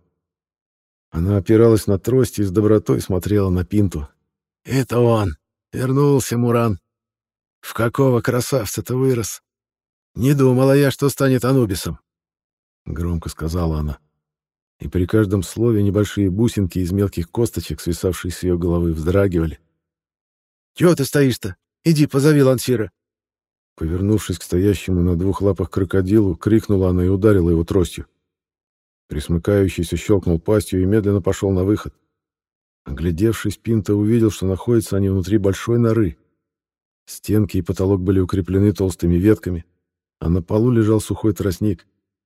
Она опиралась на трость и с добротой смотрела на Пинту. «Это он! Вернулся, Муран! В какого красавца ты вырос! Не думала я, что станет Анубисом!» Громко сказала она. И при каждом слове небольшие бусинки из мелких косточек, свисавшие с ее головы, вздрагивали. «Чего ты стоишь-то? Иди позови Лансира!» Повернувшись к стоящему на двух лапах крокодилу, крикнула она и ударила его тростью. Присмыкающийся щелкнул пастью и медленно пошел на выход. Оглядевшись, Пинта увидел, что находятся они внутри большой норы. Стенки и потолок были укреплены толстыми ветками, а на полу лежал сухой тростник.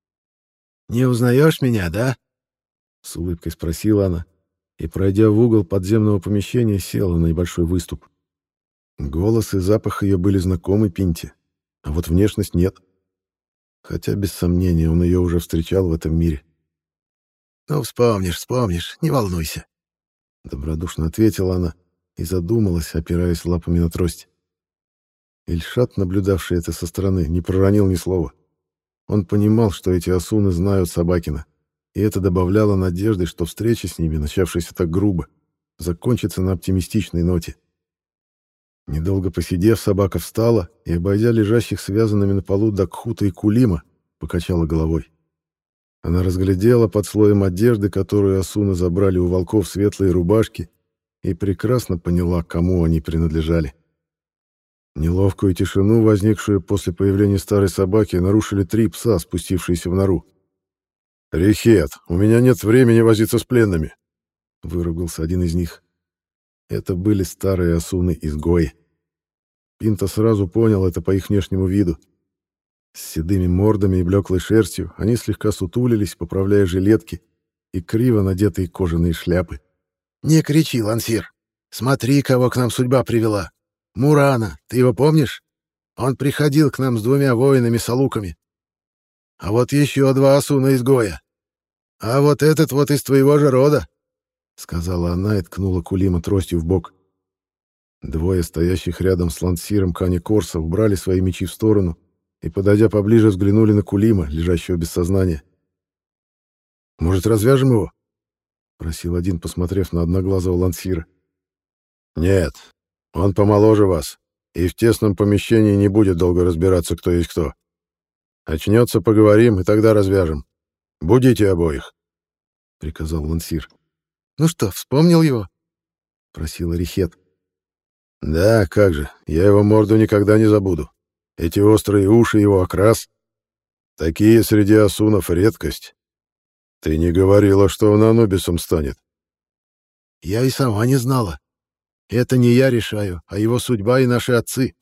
«Не узнаешь меня, да?» — с улыбкой спросила она, и, пройдя в угол подземного помещения, села на небольшой выступ. Голос и запах ее были знакомы Пинте, а вот внешность нет. Хотя, без сомнения, он ее уже встречал в этом мире. «Ну, вспомнишь, вспомнишь, не волнуйся», — добродушно ответила она и задумалась, опираясь лапами на трость. Ильшат, наблюдавший это со стороны, не проронил ни слова. Он понимал, что эти осуны знают Собакина, и это добавляло надежды, что встреча с ними, начавшаяся так грубо, закончится на оптимистичной ноте. Недолго посидев, собака встала и, обойдя лежащих связанными на полу Дакхута и Кулима, покачала головой. Она разглядела под слоем одежды, которую осуны забрали у волков, светлые рубашки, и прекрасно поняла, кому они принадлежали. Неловкую тишину, возникшую после появления старой собаки, нарушили три пса, спустившиеся в нору. «Рихет, у меня нет времени возиться с пленными», — выругался один из них. Это были старые осуны-изгои. Пинта сразу понял это по их внешнему виду. С седыми мордами и блеклой шерстью они слегка сутулились, поправляя жилетки и криво надетые кожаные шляпы. «Не кричи, Лансир! Смотри, кого к нам судьба привела! Мурана, ты его помнишь? Он приходил к нам с двумя воинами с луками. А вот еще два осуна-изгоя. А вот этот вот из твоего же рода!» — сказала она и ткнула Кулима тростью в бок. Двое стоящих рядом с Лансиром Кани Корса убрали свои мечи в сторону и, подойдя поближе, взглянули на Кулима, лежащего без сознания. «Может, развяжем его?» — просил один, посмотрев на одноглазого Лансира. «Нет, он помоложе вас, и в тесном помещении не будет долго разбираться, кто есть кто. Очнется, поговорим, и тогда развяжем. Будите обоих», — приказал Лансир. «Ну что, вспомнил его?» — просила Рихет. «Да, как же, я его морду никогда не забуду. Эти острые уши, его окрас. Такие среди осунов редкость. Ты не говорила, что он Анубисом станет». «Я и сама не знала. Это не я решаю, а его судьба и наши отцы.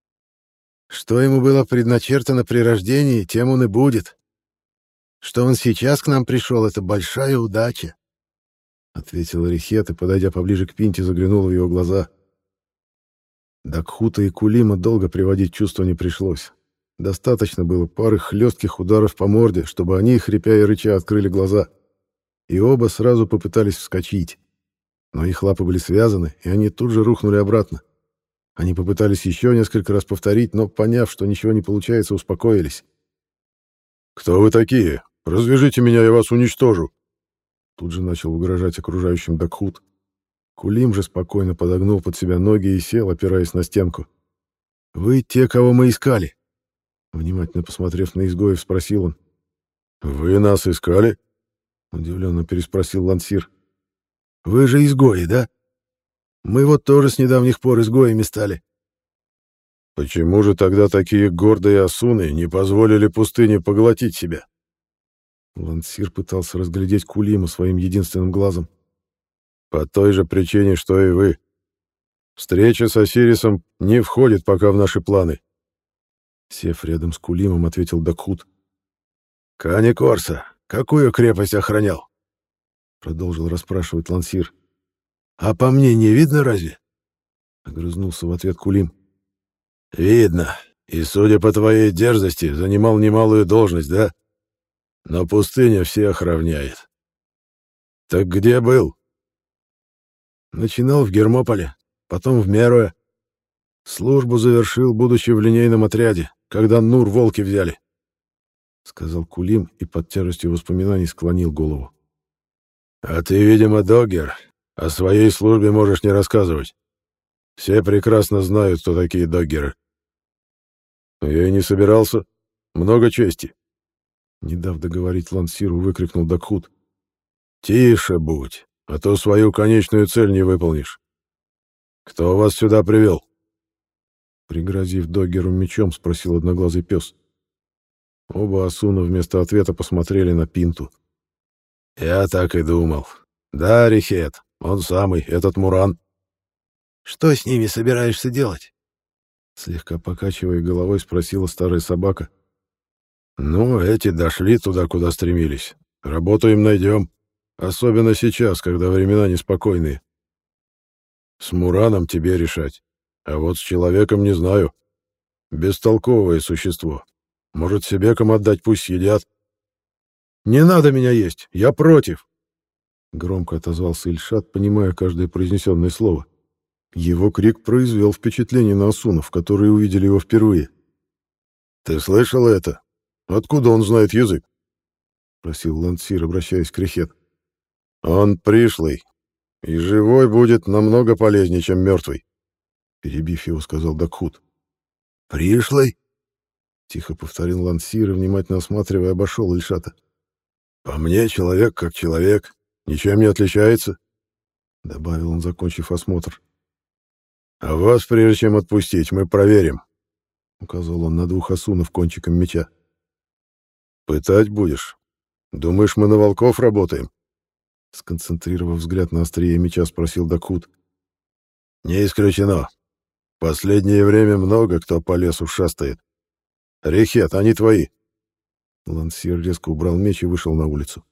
Что ему было предначертано при рождении, тем он и будет. Что он сейчас к нам пришел, это большая удача», — ответила Рихет и, подойдя поближе к Пинте, заглянула в его глаза. Дакхута и Кулима долго приводить в чувство не пришлось. Достаточно было пары хлестких ударов по морде, чтобы они, хрипя и рыча, открыли глаза. И оба сразу попытались вскочить. Но их лапы были связаны, и они тут же рухнули обратно. Они попытались еще несколько раз повторить, но, поняв, что ничего не получается, успокоились. «Кто вы такие? Развяжите меня, я вас уничтожу!» Тут же начал угрожать окружающим Дакхут. Кулим же спокойно подогнул под себя ноги и сел, опираясь на стенку. «Вы те, кого мы искали?» Внимательно посмотрев на изгоев, спросил он. «Вы нас искали?» Удивленно переспросил Лансир. «Вы же изгои, да? Мы вот тоже с недавних пор изгоями стали». «Почему же тогда такие гордые осуны не позволили пустыне поглотить себя?» Лансир пытался разглядеть Кулима своим единственным глазом. «По той же причине, что и вы. Встреча с Осирисом не входит пока в наши планы». Сев рядом с Кулимом, ответил Дакхут. «Кани Корса, какую крепость охранял?» Продолжил расспрашивать Лансир. «А по мне не видно разве?» Огрызнулся в ответ Кулим. «Видно. И, судя по твоей дерзости, занимал немалую должность, да? Но пустыня всех равняет. Так где был?» Начинал в Гермополе. потом в Меруэ. Службу завершил, будучи в линейном отряде, когда Нур волки взяли», — сказал Кулим и под тяжестью воспоминаний склонил голову. «А ты, видимо, доггер. О своей службе можешь не рассказывать. Все прекрасно знают, кто такие доггеры». «Я и не собирался. Много чести», — не дав договорить Лансиру, выкрикнул Дакхут. «Тише будь, а то свою конечную цель не выполнишь. Кто вас сюда привел?» Пригрозив доггеру мечом, спросил одноглазый пес. Оба Асуна вместо ответа посмотрели на Пинту. «Я так и думал. Да, Рихет, он самый, этот Муран». «Что с ними собираешься делать?» Слегка покачивая головой, спросила старая собака. «Ну, эти дошли туда, куда стремились. Работу им найдем. Особенно сейчас, когда времена неспокойные. С Мураном тебе решать. А вот с человеком не знаю. Бестолковое существо. Может, себе кому отдать, пусть съедят». «Не надо меня есть! Я против!» Громко отозвался Ильшат, понимая каждое произнесенное слово. Его крик произвел впечатление на асунов, которые увидели его впервые. «Ты слышал это? Откуда он знает язык?» — спросил Лансир, обращаясь к Рихет. «Он пришлый, и живой будет намного полезнее, чем мертвый», — перебив его, сказал Дакхут. «Пришлый?» — тихо повторил Лансир и, внимательно осматривая, обошел Ильшата. «По мне человек как человек, ничем не отличается», — добавил он, закончив осмотр. «А вас, прежде чем отпустить, мы проверим», — указал он на двух асунов кончиком меча. «Пытать будешь? Думаешь, мы на волков работаем?» Сконцентрировав взгляд на острие меча, спросил Дакхут. «Не исключено. Последнее время много кто по лесу шастает. Рихет, они твои». Лансир резко убрал меч и вышел на улицу.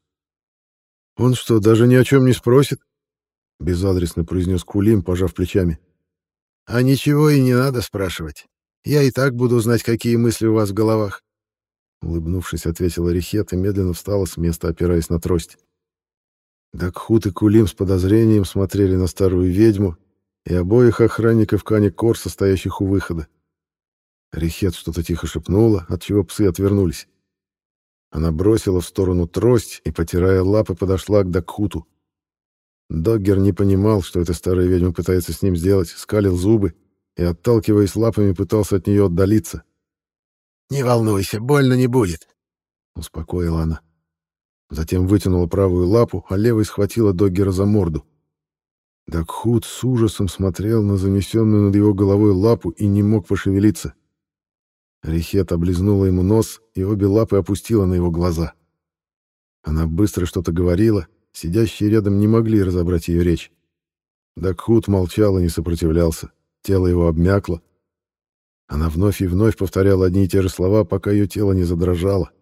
«Он что, даже ни о чем не спросит?» — безадресно произнес Кулим, пожав плечами. «А ничего и не надо спрашивать. Я и так буду знать, какие мысли у вас в головах». Улыбнувшись, ответила Рихет и медленно встала с места, опираясь на трость. Дакхут и Кулим с подозрением смотрели на старую ведьму и обоих охранников Кани Корса, стоящих у выхода. Рихет что-то тихо шепнула, отчего псы отвернулись. Она бросила в сторону трость и, потирая лапы, подошла к Дакхуту. Доггер не понимал, что эта старая ведьма пытается с ним сделать, скалил зубы и, отталкиваясь лапами, пытался от нее отдалиться. «Не волнуйся, больно не будет», — успокоила она. Затем вытянула правую лапу, а левой схватила Доггера за морду. Дакхут с ужасом смотрел на занесенную над его головой лапу и не мог пошевелиться. Рихет облизнула ему нос и обе лапы опустила на его глаза. Она быстро что-то говорила, сидящие рядом не могли разобрать ее речь. Дакхут молчал и не сопротивлялся, тело его обмякло. Она вновь и вновь повторяла одни и те же слова, пока ее тело не задрожало.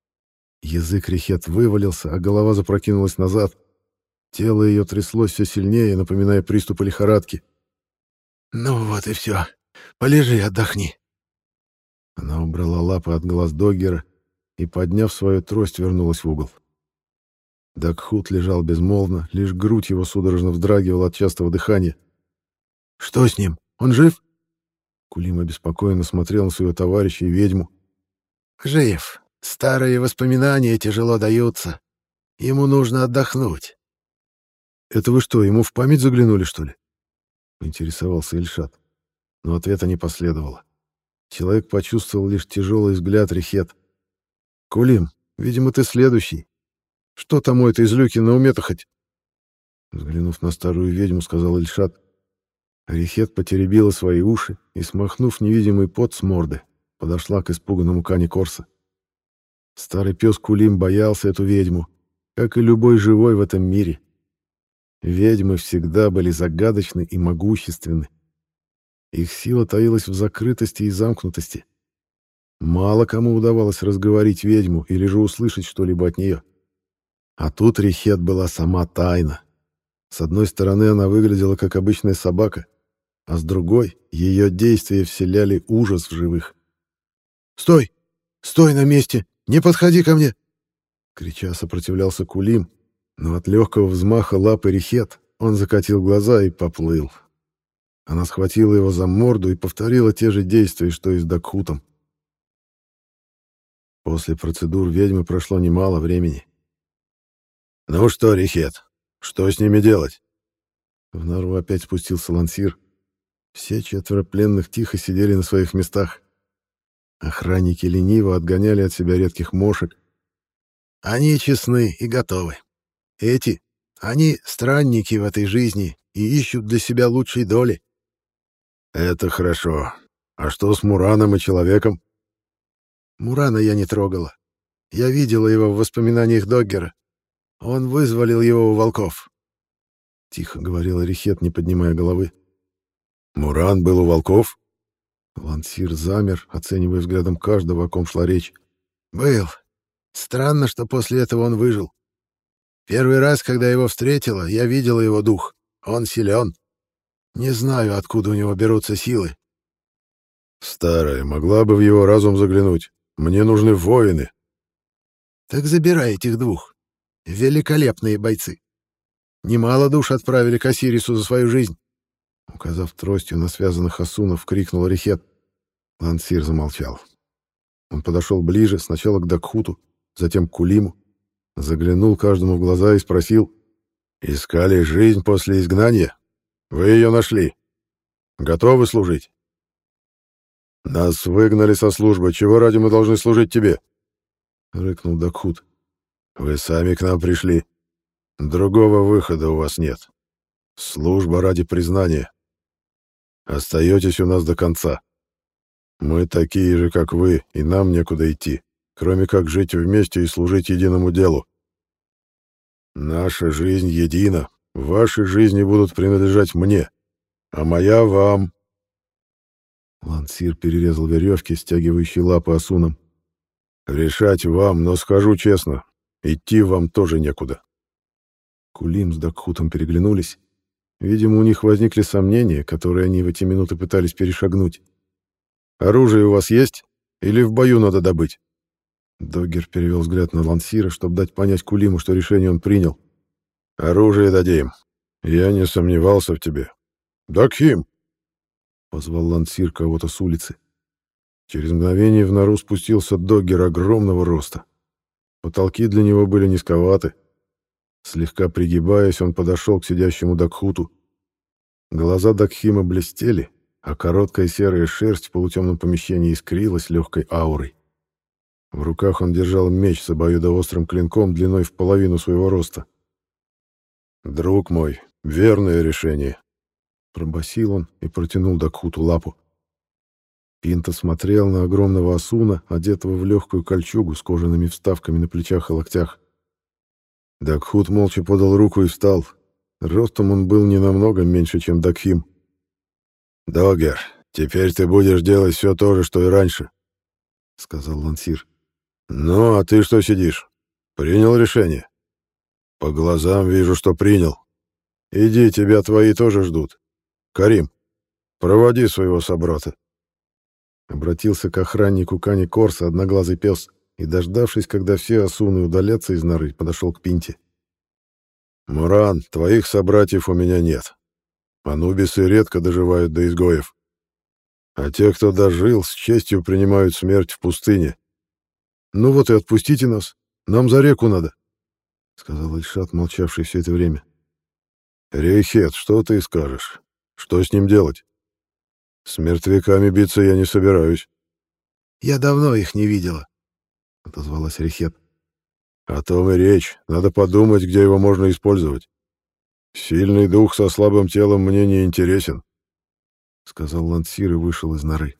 Язык Рихет вывалился, а голова запрокинулась назад. Тело ее тряслось все сильнее, напоминая приступы лихорадки. «Ну вот и все. Полежи, отдохни». Она убрала лапы от глаз Доггера и, подняв свою трость, вернулась в угол. Дакхут лежал безмолвно, лишь грудь его судорожно вздрагивала от частого дыхания. «Что с ним? Он жив?» Кулим обеспокоенно смотрел на своего товарища и ведьму. «Жив. Старые воспоминания тяжело даются. Ему нужно отдохнуть». «Это вы что, ему в память заглянули, что ли?» — поинтересовался Ильшат. Но ответа не последовало. Человек почувствовал лишь тяжелый взгляд Рихет. «Кулим, видимо, ты следующий. Что там у этой злюки на уме-то хоть?» Взглянув на старую ведьму, сказал Ильшат. Рихет потеребила свои уши и, смахнув невидимый пот с морды, подошла к испуганному Кани Корса. Старый пес Кулим боялся эту ведьму, как и любой живой в этом мире. Ведьмы всегда были загадочны и могущественны. Их сила таилась в закрытости и замкнутости. Мало кому удавалось разговорить ведьму или же услышать что-либо от нее. А тут Рихет была сама тайна. С одной стороны, она выглядела как обычная собака, а с другой ее действия вселяли ужас в живых. «Стой! Стой на месте! Не подходи ко мне!» Крича сопротивлялся Кулим, но от легкого взмаха лапы Рихет он закатил глаза и поплыл. Она схватила его за морду и повторила те же действия, что и с Дакхутом. После процедур ведьмы прошло немало времени. «Ну что, Рихет, что с ними делать?» В нору опять спустился Лансир. Все четверо пленных тихо сидели на своих местах. Охранники лениво отгоняли от себя редких мошек. Они честны и готовы. Эти, они странники в этой жизни и ищут для себя лучшей доли. Это хорошо. А что с Мураном и человеком? Мурана я не трогала. Я видела его в воспоминаниях Доггера. Он вызволил его у волков. Тихо говорил Рихет, не поднимая головы. Муран был у волков? Лансир замер, оценивая взглядом каждого, о ком шла речь. Был. Странно, что после этого он выжил. Первый раз, когда его встретила, я видела его дух. Он силен. Не знаю, откуда у него берутся силы. Старая, могла бы в его разум заглянуть. Мне нужны воины. Так забирай этих двух. Великолепные бойцы. Немало душ отправили к Осирису за свою жизнь. Указав тростью на связанных асунов, крикнул Рихет. Лансир замолчал. Он подошел ближе, сначала к Дакхуту, затем к Кулиму, заглянул каждому в глаза и спросил: «Искали жизнь после изгнания? Вы ее нашли? Готовы служить?» «Нас выгнали со службы. Чего ради мы должны служить тебе?» — рыкнул Дакхут. «Вы сами к нам пришли. Другого выхода у вас нет. Служба ради признания. Остаетесь у нас до конца. Мы такие же, как вы, и нам некуда идти, кроме как жить вместе и служить единому делу. Наша жизнь едина. Ваши жизни будут принадлежать мне, а моя — вам». Лансир перерезал веревки, стягивающие лапы асунам. «Решать вам, но скажу честно, идти вам тоже некуда». Кулим с Дакхутом переглянулись. Видимо, у них возникли сомнения, которые они в эти минуты пытались перешагнуть. «Оружие у вас есть? Или в бою надо добыть?» Доггер перевел взгляд на Лансира, чтобы дать понять Кулиму, что решение он принял. «Оружие дадим. Я не сомневался в тебе. Дакхим!» — позвал Лансир кого-то с улицы. Через мгновение в нору спустился Доггер огромного роста. Потолки для него были низковаты. Слегка пригибаясь, он подошел к сидящему Дакхуту. Глаза Дакхима блестели, а короткая серая шерсть в полутемном помещении искрилась легкой аурой. В руках он держал меч с обоюдоострым клинком длиной в половину своего роста. «Друг мой, верное решение», — пробасил он и протянул Дакхуту лапу. Пинта смотрел на огромного асуна, одетого в легкую кольчугу с кожаными вставками на плечах и локтях. Дакхут молча подал руку и встал. Ростом он был не намного меньше, чем Дакхим. «Доггер, теперь ты будешь делать все то же, что и раньше», — сказал Лансир. «Ну, а ты что сидишь? Принял решение?» «По глазам вижу, что принял. Иди, тебя твои тоже ждут. Карим, проводи своего собрата». Обратился к охраннику Кани Корса одноглазый пес и, дождавшись, когда все асуны удалятся из норы, подошел к Пинте. «Муран, твоих собратьев у меня нет. Анубисы редко доживают до изгоев. А те, кто дожил, с честью принимают смерть в пустыне». «Ну вот и отпустите нас. Нам за реку надо», — сказал Ильшат, молчавший все это время. «Рейхет, что ты скажешь? Что с ним делать? С мертвяками биться я не собираюсь». «Я давно их не видела», — отозвалась Рихет. «О том и речь. Надо подумать, где его можно использовать. Сильный дух со слабым телом мне не интересен», — сказал Лансир и вышел из норы.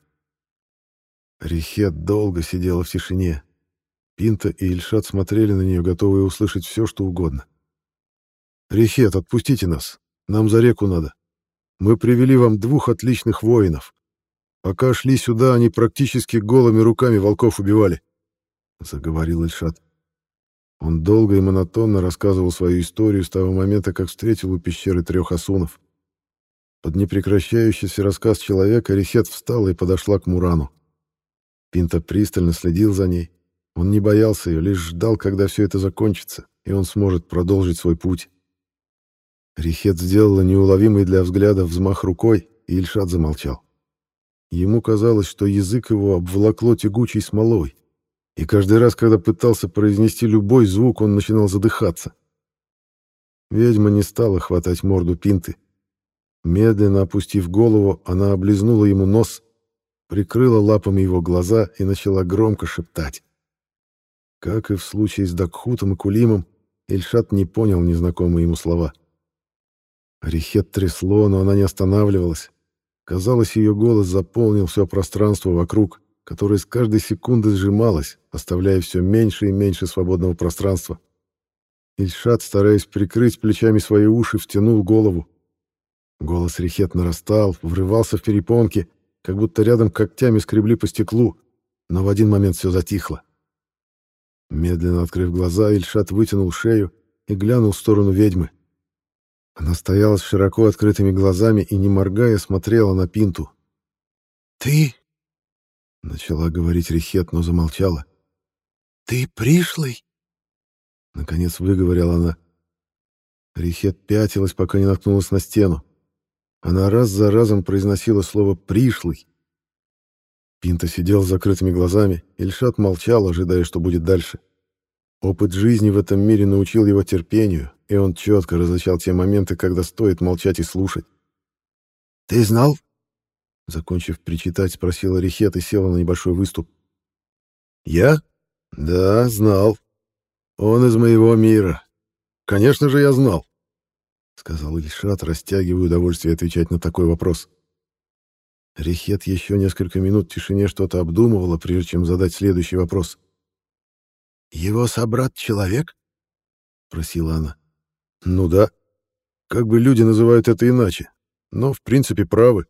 Рихет долго сидела в тишине. Пинта и Ильшат смотрели на нее, готовые услышать все, что угодно. «Рихет, отпустите нас. Нам за реку надо. Мы привели вам двух отличных воинов. Пока шли сюда, они практически голыми руками волков убивали», — заговорил Ильшат. Он долго и монотонно рассказывал свою историю с того момента, как встретил у пещеры трех асунов. Под непрекращающийся рассказ человека Рихет встала и подошла к Мурану. Пинта пристально следил за ней. Он не боялся ее, лишь ждал, когда все это закончится, и он сможет продолжить свой путь. Рихет сделала неуловимый для взгляда взмах рукой, и Ильшат замолчал. Ему казалось, что язык его обволокло тягучей смолой, и каждый раз, когда пытался произнести любой звук, он начинал задыхаться. Ведьма не стала хватать морду Пинты. Медленно опустив голову, она облизнула ему нос, прикрыла лапами его глаза и начала громко шептать. Как и в случае с Дакхутом и Кулимом, Ильшат не понял незнакомые ему слова. Рихет трясло, но она не останавливалась. Казалось, ее голос заполнил все пространство вокруг, которое с каждой секунды сжималось, оставляя все меньше и меньше свободного пространства. Ильшат, стараясь прикрыть плечами свои уши, втянул голову. Голос Рихет нарастал, врывался в перепонки, как будто рядом когтями скребли по стеклу, но в один момент все затихло. Медленно открыв глаза, Ильшат вытянул шею и глянул в сторону ведьмы. Она стояла с широко открытыми глазами и, не моргая, смотрела на Пинту. «Ты...» — начала говорить Рихет, но замолчала. «Ты пришлый?» — наконец выговорила она. Рихет пятилась, пока не наткнулась на стену. Она раз за разом произносила слово «пришлый». Пинта сидел с закрытыми глазами, Ильшат молчал, ожидая, что будет дальше. Опыт жизни в этом мире научил его терпению, и он четко различал те моменты, когда стоит молчать и слушать. «Ты знал?» Закончив причитать, спросила Рихет и села на небольшой выступ. «Я? Да, знал. Он из моего мира. Конечно же, я знал», — сказал Ильшат, растягивая удовольствие отвечать на такой вопрос. Рихет еще несколько минут в тишине что-то обдумывала, прежде чем задать следующий вопрос. «Его собрат-человек?» — спросила она. «Ну да. Как бы люди называют это иначе, но в принципе правы.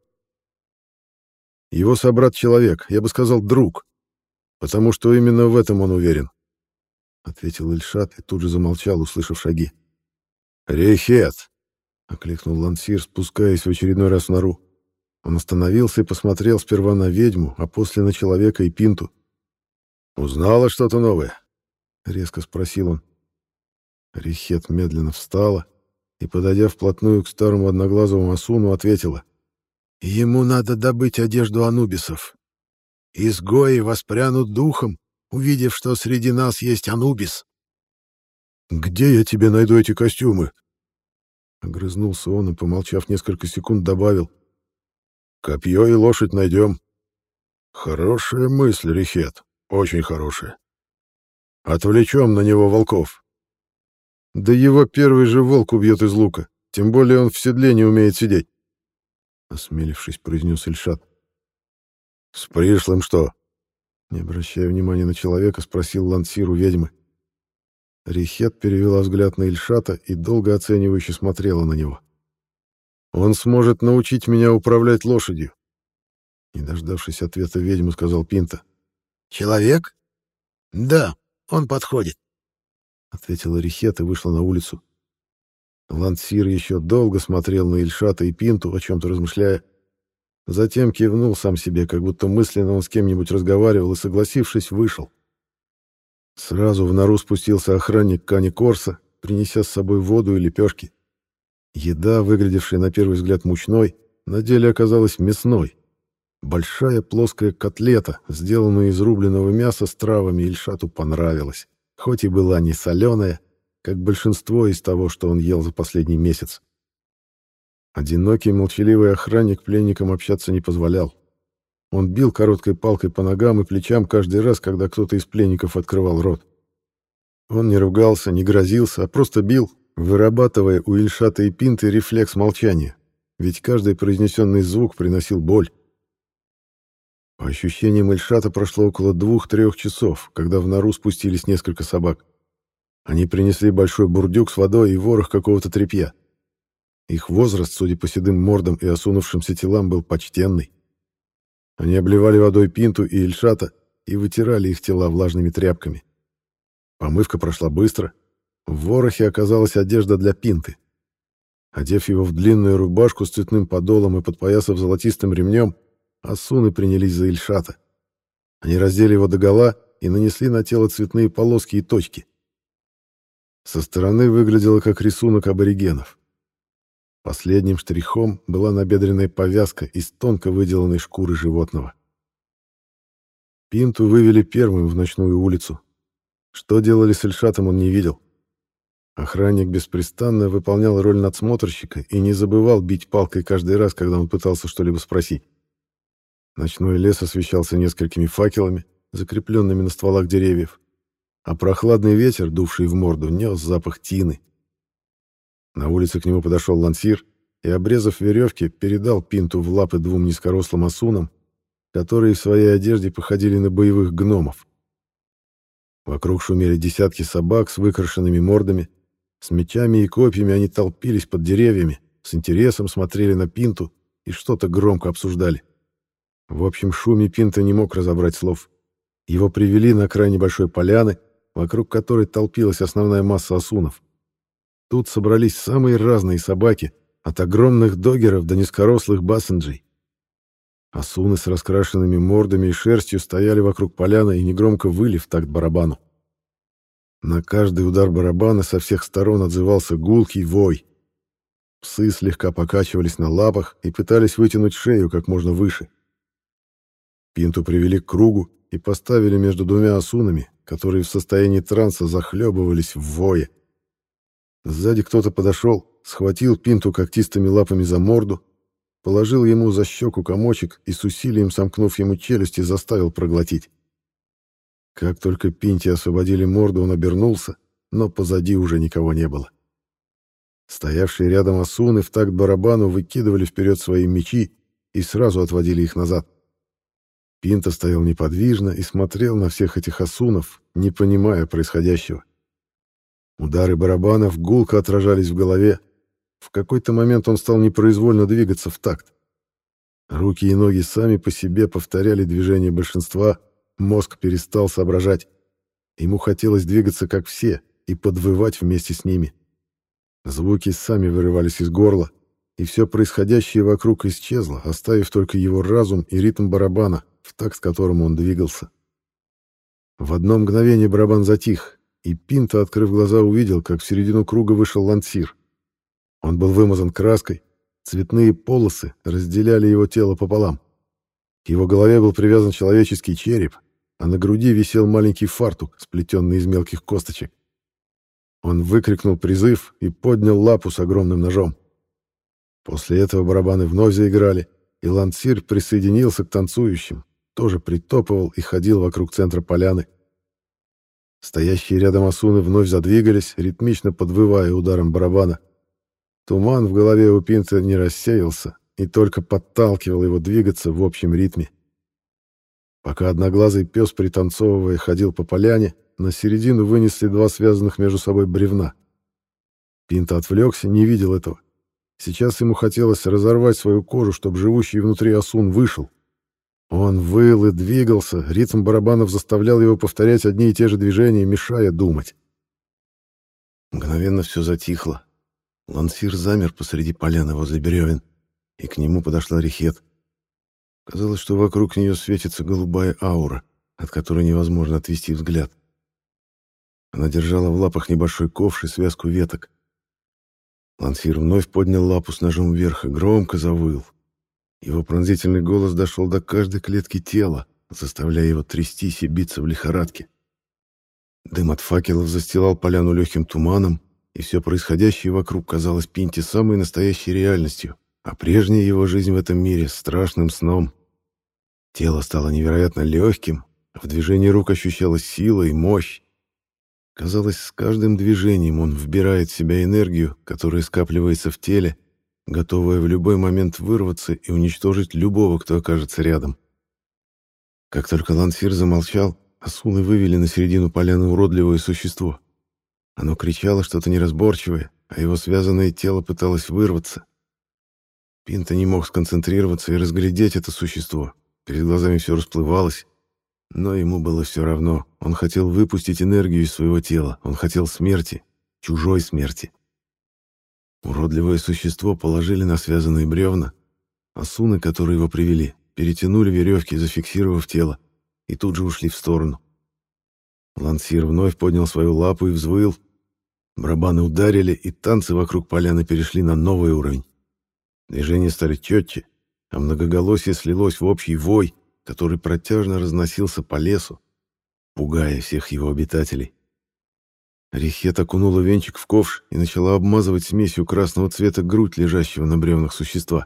Его собрат-человек, я бы сказал, друг, потому что именно в этом он уверен», — ответил Ильшат и тут же замолчал, услышав шаги. «Рихет!» — окликнул Лансир, спускаясь в очередной раз в нору. Он остановился и посмотрел сперва на ведьму, а после на человека и Пинту. «Узнала что-то новое?» — резко спросил он. Рихет медленно встала и, подойдя вплотную к старому одноглазому Асуну, ответила. «Ему надо добыть одежду анубисов. Изгои воспрянут духом, увидев, что среди нас есть анубис». «Где я тебе найду эти костюмы?» Огрызнулся он и, помолчав несколько секунд, добавил. «Копье и лошадь найдем». «Хорошая мысль, Рихет, очень хорошая. Отвлечем на него волков». «Да его первый же волк убьет из лука, тем более он в седле не умеет сидеть», — осмелившись, произнес Ильшат. «С пришлым что?» — не обращая внимания на человека, спросил Лансир у ведьмы. Рихет перевела взгляд на Ильшата и долго оценивающе смотрела на него. «Он сможет научить меня управлять лошадью», — не дождавшись ответа ведьмы, сказал Пинта. «Человек? Да, он подходит», — ответила Рихет и вышла на улицу. Лансир еще долго смотрел на Ильшата и Пинту, о чем-то размышляя. Затем кивнул сам себе, как будто мысленно он с кем-нибудь разговаривал, и, согласившись, вышел. Сразу в нору спустился охранник Кани Корса, принеся с собой воду и лепешки. Еда, выглядевшая на первый взгляд мучной, на деле оказалась мясной. Большая плоская котлета, сделанная из рубленого мяса с травами, Ильшату понравилась, хоть и была не соленая, как большинство из того, что он ел за последний месяц. Одинокий молчаливый охранник пленникам общаться не позволял. Он бил короткой палкой по ногам и плечам каждый раз, когда кто-то из пленников открывал рот. Он не ругался, не грозился, а просто бил, вырабатывая у Ильшата и Пинты рефлекс молчания, ведь каждый произнесенный звук приносил боль. По ощущениям Ильшата прошло около двух-трех часов, когда в нору спустились несколько собак. Они принесли большой бурдюк с водой и ворох какого-то тряпья. Их возраст, судя по седым мордам и осунувшимся телам, был почтенный. Они обливали водой Пинту и Ильшата и вытирали их тела влажными тряпками. Помывка прошла быстро. В ворохе оказалась одежда для Пинты. Одев его в длинную рубашку с цветным подолом и подпоясав золотистым ремнем, Асуны принялись за Ильшата. Они раздели его догола и нанесли на тело цветные полоски и точки. Со стороны выглядело как рисунок аборигенов. Последним штрихом была набедренная повязка из тонко выделанной шкуры животного. Пинту вывели первым в ночную улицу. Что делали с Эльшатом, он не видел. Охранник беспрестанно выполнял роль надсмотрщика и не забывал бить палкой каждый раз, когда он пытался что-либо спросить. Ночной лес освещался несколькими факелами, закрепленными на стволах деревьев, а прохладный ветер, дувший в морду, нес запах тины. На улице к нему подошел лансир и, обрезав веревки, передал Пинту в лапы двум низкорослым осунам, которые в своей одежде походили на боевых гномов. Вокруг шумели десятки собак с выкрашенными мордами. С мечами и копьями они толпились под деревьями, с интересом смотрели на Пинту и что-то громко обсуждали. В общем шуме Пинта не мог разобрать слов. Его привели на край небольшой поляны, вокруг которой толпилась основная масса осунов. Тут собрались самые разные собаки, от огромных доггеров до низкорослых бассенджей. Осуны с раскрашенными мордами и шерстью стояли вокруг поляны и негромко выли в такт барабану. На каждый удар барабана со всех сторон отзывался гулкий вой. Псы слегка покачивались на лапах и пытались вытянуть шею как можно выше. Пинту привели к кругу и поставили между двумя осунами, которые в состоянии транса захлебывались в вое. Сзади кто-то подошел, схватил Пинту когтистыми лапами за морду, положил ему за щеку комочек и с усилием, сомкнув ему челюсти, заставил проглотить. Как только Пинте освободили морду, он обернулся, но позади уже никого не было. Стоявшие рядом осуны в такт барабану выкидывали вперед свои мечи и сразу отводили их назад. Пинта стоял неподвижно и смотрел на всех этих осунов, не понимая происходящего. Удары барабанов гулко отражались в голове. В какой-то момент он стал непроизвольно двигаться в такт. Руки и ноги сами по себе повторяли движения большинства, мозг перестал соображать. Ему хотелось двигаться как все и подвывать вместе с ними. Звуки сами вырывались из горла, и все происходящее вокруг исчезло, оставив только его разум и ритм барабана, в такт с которым он двигался. В одно мгновение барабан затих, и Пинта, открыв глаза, увидел, как в середину круга вышел лансир. Он был вымазан краской, цветные полосы разделяли его тело пополам. К его голове был привязан человеческий череп, а на груди висел маленький фартук, сплетенный из мелких косточек. Он выкрикнул призыв и поднял лапу с огромным ножом. После этого барабаны вновь заиграли, и лансир присоединился к танцующим, тоже притопывал и ходил вокруг центра поляны. Стоящие рядом осуны вновь задвигались, ритмично подвывая ударом барабана. Туман в голове у Пинта не рассеялся и только подталкивал его двигаться в общем ритме. Пока одноглазый пес, пританцовывая, ходил по поляне, на середину вынесли два связанных между собой бревна. Пинта отвлекся, не видел этого. Сейчас ему хотелось разорвать свою кожу, чтобы живущий внутри осун вышел. Он выл и двигался, ритм барабанов заставлял его повторять одни и те же движения, мешая думать. Мгновенно все затихло. Лансир замер посреди поляны возле бревен, и к нему подошла Рихет. Казалось, что вокруг нее светится голубая аура, от которой невозможно отвести взгляд. Она держала в лапах небольшой ковш и связку веток. Лансир вновь поднял лапу с ножом вверх и громко завыл. Его пронзительный голос дошел до каждой клетки тела, заставляя его трястись и биться в лихорадке. Дым от факелов застилал поляну легким туманом, и все происходящее вокруг казалось Пинте самой настоящей реальностью, а прежняя его жизнь в этом мире — страшным сном. Тело стало невероятно легким, в движении рук ощущалась сила и мощь. Казалось, с каждым движением он вбирает в себя энергию, которая скапливается в теле, готовая в любой момент вырваться и уничтожить любого, кто окажется рядом. Как только лансир замолчал, осуны вывели на середину поляны уродливое существо. Оно кричало что-то неразборчивое, а его связанное тело пыталось вырваться. Пинта не мог сконцентрироваться и разглядеть это существо. Перед глазами все расплывалось, но ему было все равно. Он хотел выпустить энергию из своего тела, он хотел смерти, чужой смерти. Уродливое существо положили на связанные бревна. Осуны, которые его привели, перетянули веревки, зафиксировав тело, и тут же ушли в сторону. Лансир вновь поднял свою лапу и взвыл. Барабаны ударили, и танцы вокруг поляны перешли на новый уровень. Движения стали четче, а многоголосие слилось в общий вой, который протяжно разносился по лесу, пугая всех его обитателей. Рихет окунула венчик в ковш и начала обмазывать смесью красного цвета грудь лежащего на бревнах существа.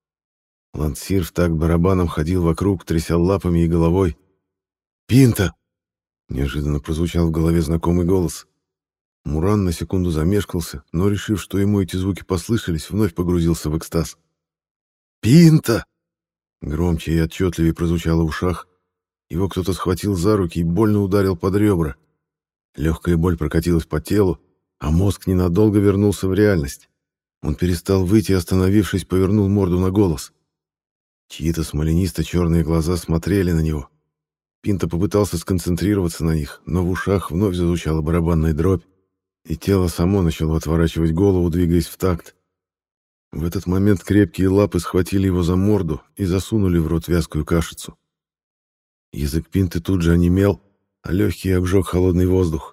Лансир в такт барабаном ходил вокруг, тряся лапами и головой. «Пинта!» — неожиданно прозвучал в голове знакомый голос. Муран на секунду замешкался, но, решив, что ему эти звуки послышались, вновь погрузился в экстаз. «Пинта!» — громче и отчетливее прозвучало в ушах. Его кто-то схватил за руки и больно ударил под ребра. Легкая боль прокатилась по телу, а мозг ненадолго вернулся в реальность. Он перестал выйти и, остановившись, повернул морду на голос. Чьи-то смоленисто-черные глаза смотрели на него. Пинта попытался сконцентрироваться на них, но в ушах вновь зазвучала барабанная дробь, и тело само начало отворачивать голову, двигаясь в такт. В этот момент крепкие лапы схватили его за морду и засунули в рот вязкую кашицу. Язык Пинты тут же онемел, а легкий обжег холодный воздух.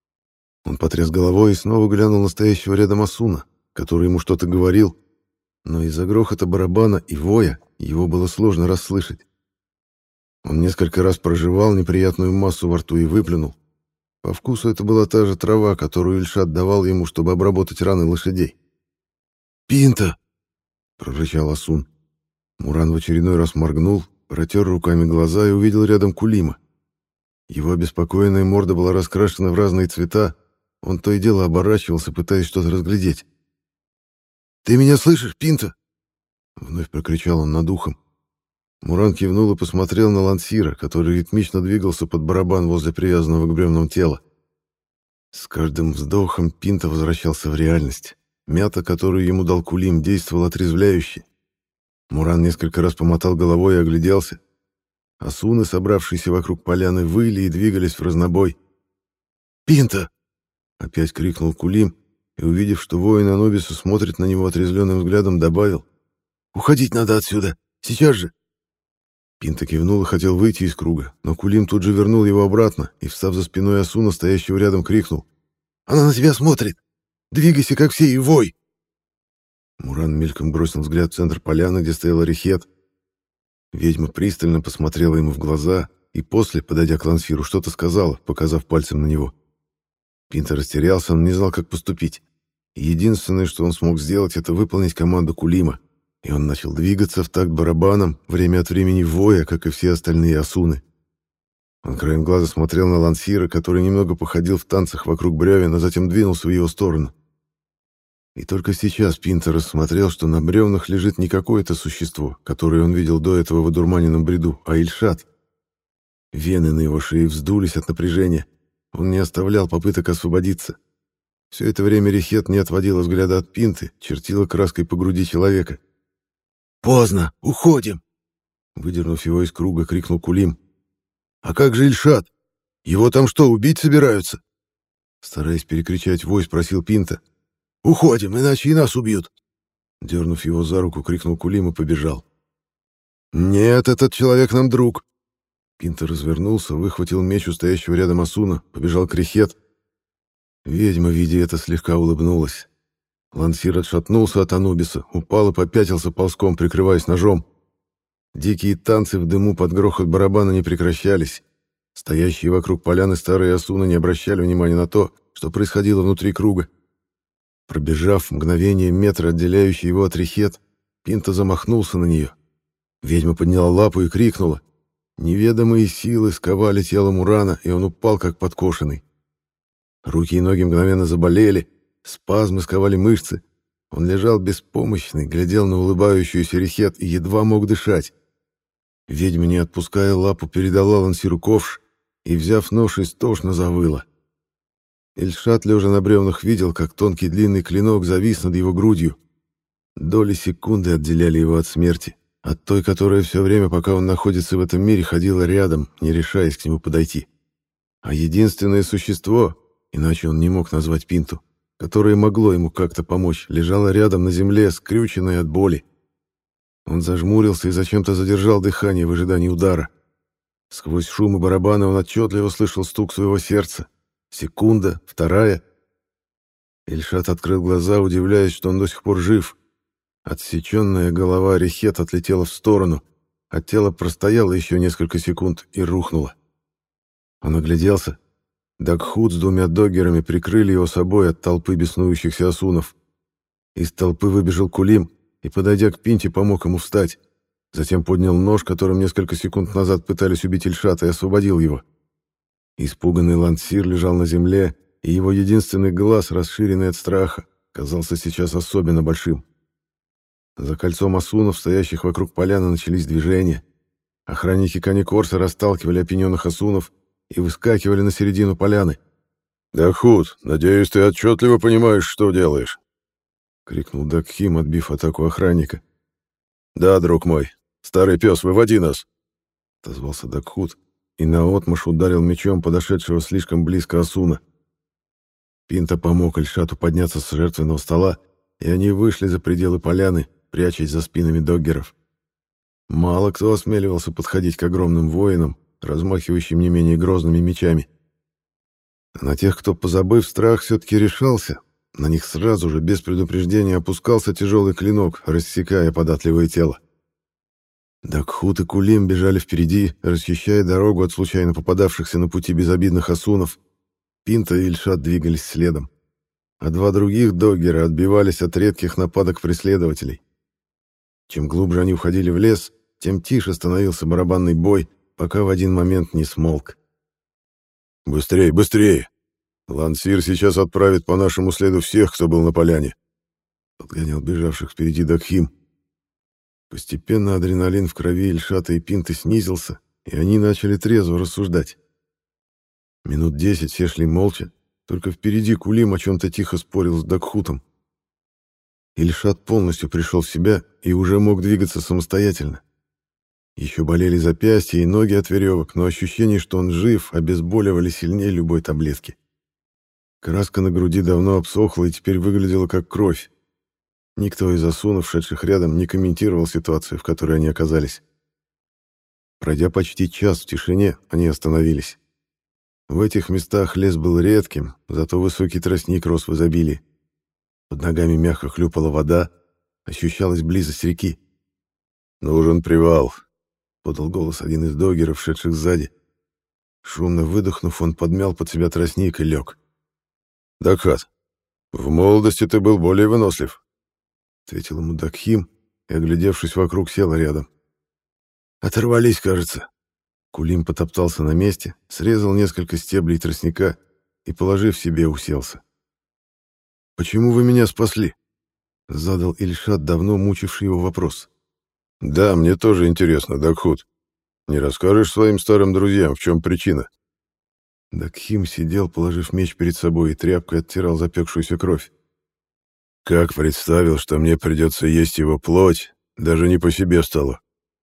Он потряс головой и снова глянул на стоящего рядом Асуна, который ему что-то говорил, но из-за грохота барабана и воя его было сложно расслышать. Он несколько раз прожевал неприятную массу во рту и выплюнул. По вкусу это была та же трава, которую Ильшат давал ему, чтобы обработать раны лошадей. «Пинта!» — прорычал Асун. Муран в очередной раз моргнул, протер руками глаза и увидел рядом Кулима. Его обеспокоенная морда была раскрашена в разные цвета, он то и дело оборачивался, пытаясь что-то разглядеть. «Ты меня слышишь, Пинта?» — вновь прокричал он над ухом. Муран кивнул и посмотрел на Лансира, который ритмично двигался под барабан возле привязанного к бревнам тела. С каждым вздохом Пинта возвращался в реальность. Мята, которую ему дал Кулим, действовала отрезвляюще. Муран несколько раз помотал головой и огляделся. Асуны, собравшиеся вокруг поляны, выли и двигались в разнобой. «Пинта!» — опять крикнул Кулим, и, увидев, что воин Анубиса смотрит на него отрезвленным взглядом, добавил: «Уходить надо отсюда! Сейчас же!» Пинта кивнул и хотел выйти из круга, но Кулим тут же вернул его обратно и, встав за спиной Асуна, стоящего рядом, крикнул: «Она на тебя смотрит! Двигайся, как все, и вой!» Муран мельком бросил взгляд в центр поляны, где стоял Рихет. Ведьма пристально посмотрела ему в глаза и после, подойдя к Лансиру, что-то сказала, показав пальцем на него. Пинта растерялся, он не знал, как поступить. Единственное, что он смог сделать, это выполнить команду Кулима, и он начал двигаться в такт барабаном, время от времени воя, как и все остальные Асуны. Он краем глаза смотрел на Лансира, который немного походил в танцах вокруг бревен, а затем двинулся в его сторону. И только сейчас Пинта рассмотрел, что на бревнах лежит не какое-то существо, которое он видел до этого в одурманенном бреду, а Ильшат. Вены на его шее вздулись от напряжения. Он не оставлял попыток освободиться. Все это время Рихет не отводила взгляда от Пинты, чертила краской по груди человека. «Поздно! Уходим!» Выдернув его из круга, крикнул Кулим. «А как же Ильшат? Его там что, убить собираются?» Стараясь перекричать вой, спросил Пинта. «Уходим, иначе и нас убьют!» Дернув его за руку, крикнул Кулим и побежал. «Нет, этот человек нам друг!» Пинта развернулся, выхватил меч у стоящего рядом Асуна, побежал к Рихет. Ведьма, видя это, слегка улыбнулась. Лансир отшатнулся от Анубиса, упал и попятился ползком, прикрываясь ножом. Дикие танцы в дыму под грохот барабана не прекращались. Стоящие вокруг поляны старые Асуны не обращали внимания на то, что происходило внутри круга. Пробежав мгновение метра, отделяющий его от Рихет, Пинта замахнулся на нее. Ведьма подняла лапу и крикнула. Неведомые силы сковали тело Мурана, и он упал, как подкошенный. Руки и ноги мгновенно заболели, спазмы сковали мышцы. Он лежал беспомощный, глядел на улыбающуюся Рихет и едва мог дышать. Ведьма, не отпуская лапу, передала Лансиру ковш и, взяв нож, истошно завыла. Ильшат, лежа на бревнах, видел, как тонкий длинный клинок завис над его грудью. Доли секунды отделяли его от смерти, от той, которая все время, пока он находится в этом мире, ходила рядом, не решаясь к нему подойти. А единственное существо, иначе он не мог назвать Пинту, которое могло ему как-то помочь, лежало рядом на земле, скрюченное от боли. Он зажмурился и зачем-то задержал дыхание в ожидании удара. Сквозь шум и барабаны он отчетливо слышал стук своего сердца. Секунда, вторая. Ильшат открыл глаза, удивляясь, что он до сих пор жив. Отсеченная голова Рихет отлетела в сторону, а тело простояло еще несколько секунд и рухнуло. Он огляделся. Дакхут с двумя доггерами прикрыли его собой от толпы беснующихся асунов. Из толпы выбежал Кулим и, подойдя к Пинте, помог ему встать. Затем поднял нож, которым несколько секунд назад пытались убить Ильшата, и освободил его. Испуганный Лансир лежал на земле, и его единственный глаз, расширенный от страха, казался сейчас особенно большим. За кольцом асунов, стоящих вокруг поляны, начались движения. Охранники Каникорса расталкивали опьяненных асунов и выскакивали на середину поляны. «Дакхут, надеюсь, ты отчетливо понимаешь, что делаешь», — крикнул Дакхим, отбив атаку охранника. «Да, друг мой. Старый пес, выводи нас!» — отозвался Дакхут и наотмашь ударил мечом подошедшего слишком близко асуна. Пинта помог Ильшату подняться с жертвенного стола, и они вышли за пределы поляны, прячась за спинами доггеров. Мало кто осмеливался подходить к огромным воинам, размахивающим не менее грозными мечами. А на тех, кто, позабыв страх, все-таки решался, на них сразу же, без предупреждения, опускался тяжелый клинок, рассекая податливое тело. Дакхут и Кулим бежали впереди, расчищая дорогу от случайно попадавшихся на пути безобидных асунов. Пинта и Ильшат двигались следом, а два других доггера отбивались от редких нападок преследователей. Чем глубже они уходили в лес, тем тише становился барабанный бой, пока в один момент не смолк. «Быстрей, быстрее! Лансир сейчас отправит по нашему следу всех, кто был на поляне!» — подгонял бежавших впереди Дакхим. Постепенно адреналин в крови Ильшата и Пинты снизился, и они начали трезво рассуждать. Минут десять все шли молча, только впереди Кулим о чем-то тихо спорил с Дакхутом. Ильшат полностью пришел в себя и уже мог двигаться самостоятельно. Еще болели запястья и ноги от веревок, но ощущение, что он жив, обезболивали сильнее любой таблетки. Краска на груди давно обсохла и теперь выглядела как кровь. Никто из асунов, шедших рядом, не комментировал ситуацию, в которой они оказались. Пройдя почти час в тишине, они остановились. В этих местах лес был редким, зато высокий тростник рос в изобилии. Под ногами мягко хлюпала вода, ощущалась близость реки. «Нужен привал», — подал голос один из доггеров, шедших сзади. Шумно выдохнув, он подмял под себя тростник и лег. «Дакхат, в молодости ты был более вынослив», — ответил ему Дакхим и, оглядевшись вокруг, сел рядом. «Оторвались, кажется». Кулим потоптался на месте, срезал несколько стеблей тростника и, положив себе, уселся. «Почему вы меня спасли?» — задал Ильшат давно мучивший его вопрос. «Да, мне тоже интересно, Дакхут. Не расскажешь своим старым друзьям, в чем причина?» Дакхим сидел, положив меч перед собой, и тряпкой оттирал запекшуюся кровь. «Как представил, что мне придется есть его плоть, даже не по себе стало».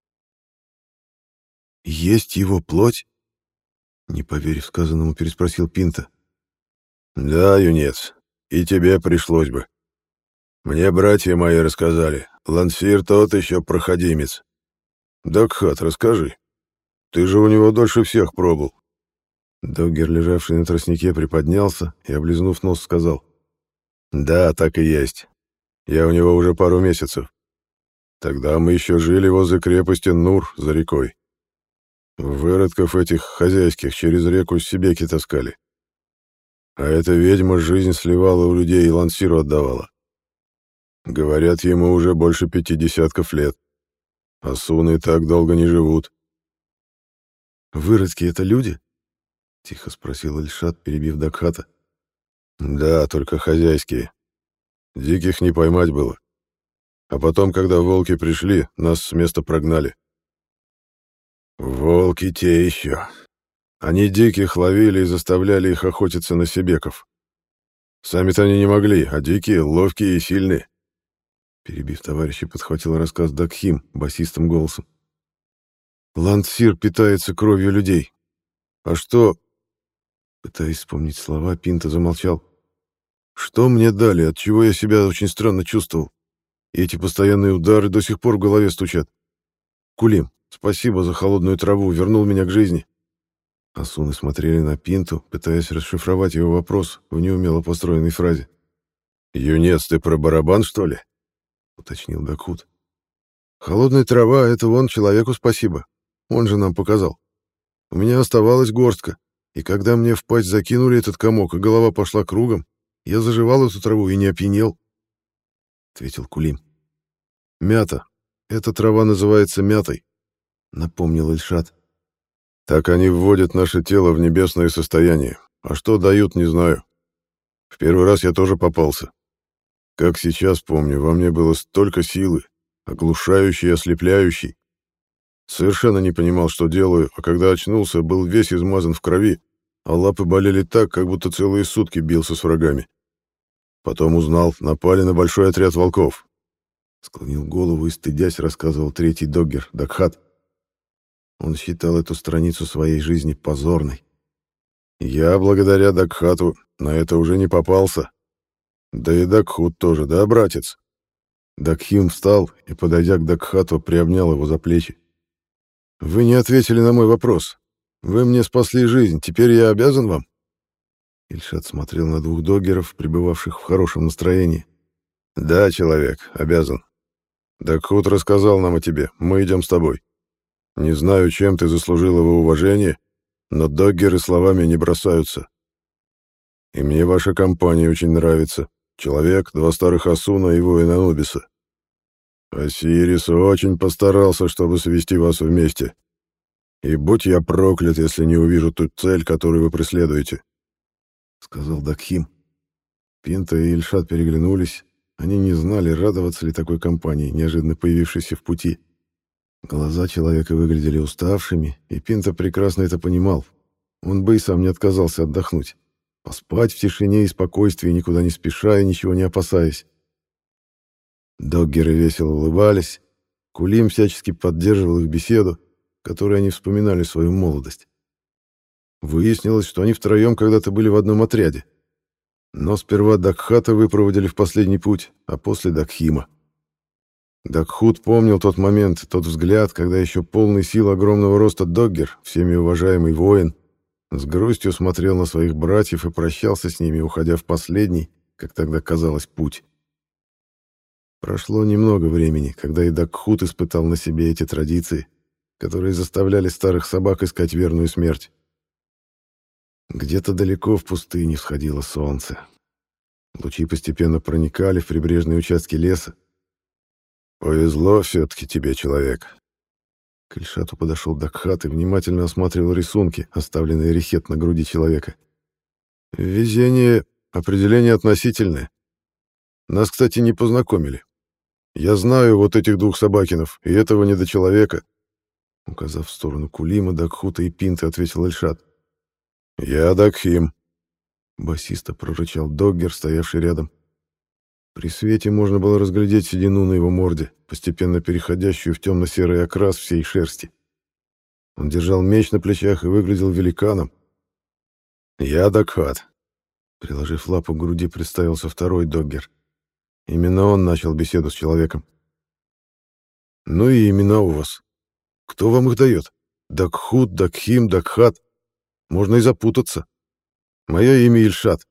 «Есть его плоть?» — не поверив сказанному, переспросил Пинта. «Да, юнец, и тебе пришлось бы. Мне братья мои рассказали, Лансир тот еще проходимец. Дакхат, расскажи, ты же у него дольше всех пробыл». Доггер, лежавший на тростнике, приподнялся и, облизнув нос, сказал: «Да, так и есть. Я у него уже пару месяцев. Тогда мы еще жили возле крепости Нур за рекой. Выродков этих хозяйских через реку с Себеки таскали. А эта ведьма жизнь сливала у людей и Лансиру отдавала. Говорят, ему уже больше пяти десятков лет. Асуны так долго не живут». «Выродки — это люди?» — тихо спросил Ильшат, перебив Дакхата. «Да, только хозяйские. Диких не поймать было. А потом, когда волки пришли, нас с места прогнали». «Волки те еще. Они диких ловили и заставляли их охотиться на себеков. Сами-то они не могли, а дикие ловкие и сильные». Перебив товарища, подхватил рассказ Дакхим басистым голосом. «Лансир питается кровью людей. А что...» Пытаясь вспомнить слова, Пинта замолчал. «Что мне дали, от чего я себя очень странно чувствовал? И эти постоянные удары до сих пор в голове стучат. Кулим, спасибо за холодную траву, вернул меня к жизни». Асуны смотрели на Пинту, пытаясь расшифровать его вопрос в неумело построенной фразе. «Юнец, ты про барабан, что ли? уточнил Дакхут. Холодная трава — это вон человеку спасибо. Он же нам показал. У меня оставалась горстка, и когда мне в пасть закинули этот комок, и голова пошла кругом, я заживал эту траву и не опьянел, — ответил Кулим. Мята. Эта трава называется мятой, — напомнил Ильшат. Так они вводят наше тело в небесное состояние. А что дают, не знаю. В первый раз я тоже попался. Как сейчас помню, во мне было столько силы, оглушающей и ослепляющей. Совершенно не понимал, что делаю, а когда очнулся, был весь измазан в крови, а лапы болели так, как будто целые сутки бился с врагами. Потом узнал, напали на большой отряд волков. Склонил голову и, стыдясь, рассказывал третий доггер, Дакхат. Он считал эту страницу своей жизни позорной. Я, благодаря Дакхату, на это уже не попался. Да и Дакхут тоже, да, братец? Дакхим встал и, подойдя к Дакхату, приобнял его за плечи. «Вы не ответили на мой вопрос. Вы мне спасли жизнь, теперь я обязан вам?» Ильшат смотрел на двух доггеров, пребывавших в хорошем настроении. «Да, человек, обязан. Дакхут рассказал нам о тебе, мы идем с тобой. Не знаю, чем ты заслужил его уважение, но доггеры словами не бросаются. И мне ваша компания очень нравится. Человек, два старых Асуна и воин Анубиса. Осирис очень постарался, чтобы свести вас вместе. И будь я проклят, если не увижу ту цель, которую вы преследуете», — сказал Дакхим. Пинта и Ильшат переглянулись. Они не знали, радоваться ли такой компании, неожиданно появившейся в пути. Глаза человека выглядели уставшими, и Пинта прекрасно это понимал. Он бы и сам не отказался отдохнуть. Поспать в тишине и спокойствии, никуда не спеша и ничего не опасаясь. Доггеры весело улыбались. Кулим всячески поддерживал их беседу, в которой они вспоминали свою молодость. Выяснилось, что они втроем когда-то были в одном отряде. Но сперва Дакхата выпроводили в последний путь, а после Дакхима. Дакхут помнил тот момент, тот взгляд, когда еще полный сил огромного роста доггер, всеми уважаемый воин, с грустью смотрел на своих братьев и прощался с ними, уходя в последний, как тогда казалось, путь. Прошло немного времени, когда и Дакхут испытал на себе эти традиции, которые заставляли старых собак искать верную смерть. Где-то далеко в пустыне всходило солнце. Лучи постепенно проникали в прибрежные участки леса. «Повезло все-таки тебе, человек». К Ильшату подошел Дакхат и внимательно осматривал рисунки, оставленные Рихет на груди человека. «Везение — определение относительное. Нас, кстати, не познакомили. Я знаю вот этих двух собакинов, и этого недочеловека». Указав в сторону Кулима, Дакхута и Пинты, ответил Ильшат. «Я Дакхим», — басиста прорычал доггер, стоявший рядом. При свете можно было разглядеть седину на его морде, постепенно переходящую в темно-серый окрас всей шерсти. Он держал меч на плечах и выглядел великаном. «Я Дакхат», — приложив лапу к груди, представился второй доггер. Именно он начал беседу с человеком. «Ну и имена у вас. Кто вам их дает? Дакхут, Дакхим, Дакхат. Можно и запутаться. Мое имя Ильшат».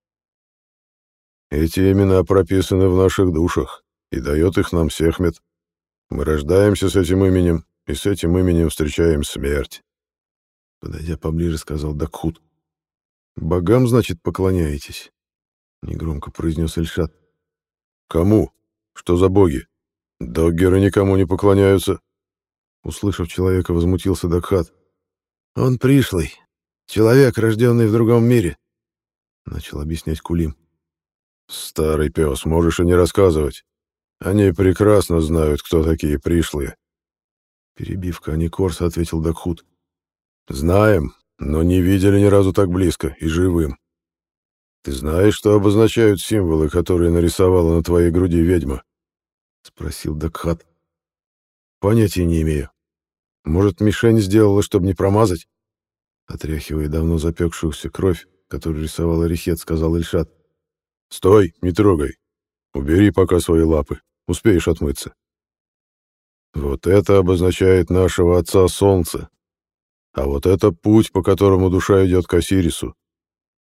«Эти имена прописаны в наших душах, и дает их нам Сехмет. Мы рождаемся с этим именем, и с этим именем встречаем смерть», — подойдя поближе, сказал Дакхут. «Богам, значит, поклоняетесь?» — негромко произнес Ильшат. «Кому? Что за боги? Доггеры никому не поклоняются». Услышав человека, возмутился Дакхат. «Он пришлый. Человек, рожденный в другом мире», — начал объяснять Кулим. «Старый пес, можешь и не рассказывать. Они прекрасно знают, кто такие пришлые». Перебив Каникорса, ответил Дакхут. «Знаем, но не видели ни разу так близко и живым. Ты знаешь, что обозначают символы, которые нарисовала на твоей груди ведьма?» — спросил Дакхат. «Понятия не имею. Может, мишень сделала, чтобы не промазать?» Отряхивая давно запекшуюся кровь, которую рисовала Рихет, сказал Ильшат. «Стой, не трогай. Убери пока свои лапы. Успеешь отмыться. Вот это обозначает нашего отца Солнце. А вот это путь, по которому душа идет к Осирису.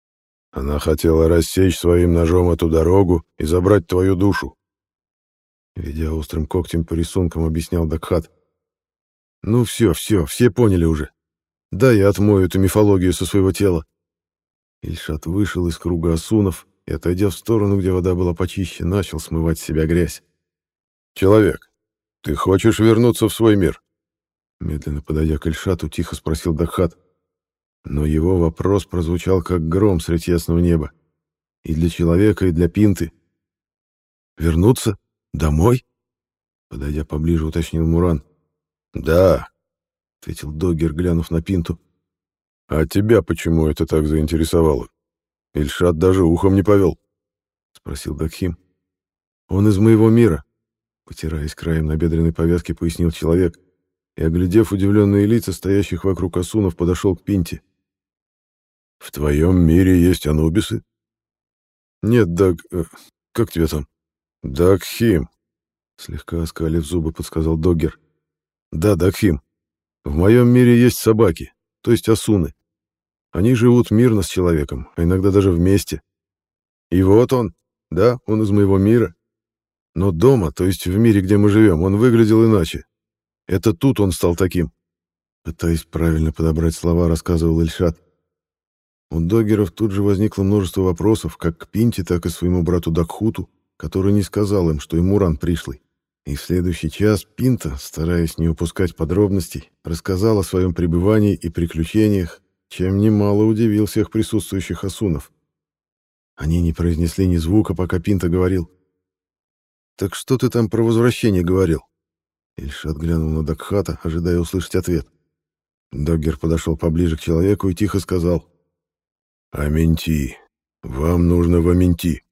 Она хотела рассечь своим ножом эту дорогу и забрать твою душу. Ведя острым когтем по рисункам, объяснял Дакхат. «Ну все, все, все поняли уже. Да, я отмою эту мифологию со своего тела». Ильшат вышел из круга асунов и, отойдя в сторону, где вода была почище, начал смывать с себя грязь. «Человек, ты хочешь вернуться в свой мир?» Медленно подойдя к Ильшату, тихо спросил Дакхат. Но его вопрос прозвучал, как гром средь ясного неба. И для человека, и для Пинты. «Вернуться? Домой?» Подойдя поближе, уточнил Муран. «Да», — ответил Доггер, глянув на Пинту. «А тебя почему это так заинтересовало? Ильшат даже ухом не повел», — спросил Дакхим. «Он из моего мира», — потираясь краем набедренной повязки, пояснил человек, и, оглядев удивленные лица стоящих вокруг асунов, подошел к Пинте. «В твоем мире есть анубисы?» «Нет, Даг... Э, как тебя там?» «Дакхим», — слегка оскалив зубы, подсказал Доггер. «Да, Дакхим. В моем мире есть собаки, то есть асуны. Они живут мирно с человеком, а иногда даже вместе. И вот он, да, он из моего мира. Но дома, то есть в мире, где мы живем, он выглядел иначе. Это тут он стал таким». Пытаясь правильно подобрать слова, рассказывал Ильшат. У Доггеров тут же возникло множество вопросов, как к Пинте, так и своему брату Дакхуту, который не сказал им, что и Муран пришлый. И в следующий час Пинта, стараясь не упускать подробностей, рассказал о своем пребывании и приключениях, чем немало удивил всех присутствующих асунов. Они не произнесли ни звука, пока Пинта говорил. «Так что ты там про возвращение говорил?» Ильшат глянул на Дакхата, ожидая услышать ответ. Доггер подошел поближе к человеку и тихо сказал: «Аменти. Вам нужно в Аменти».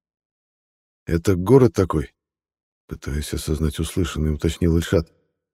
«Это город такой?» Пытаясь осознать услышанное, уточнил Ильшат.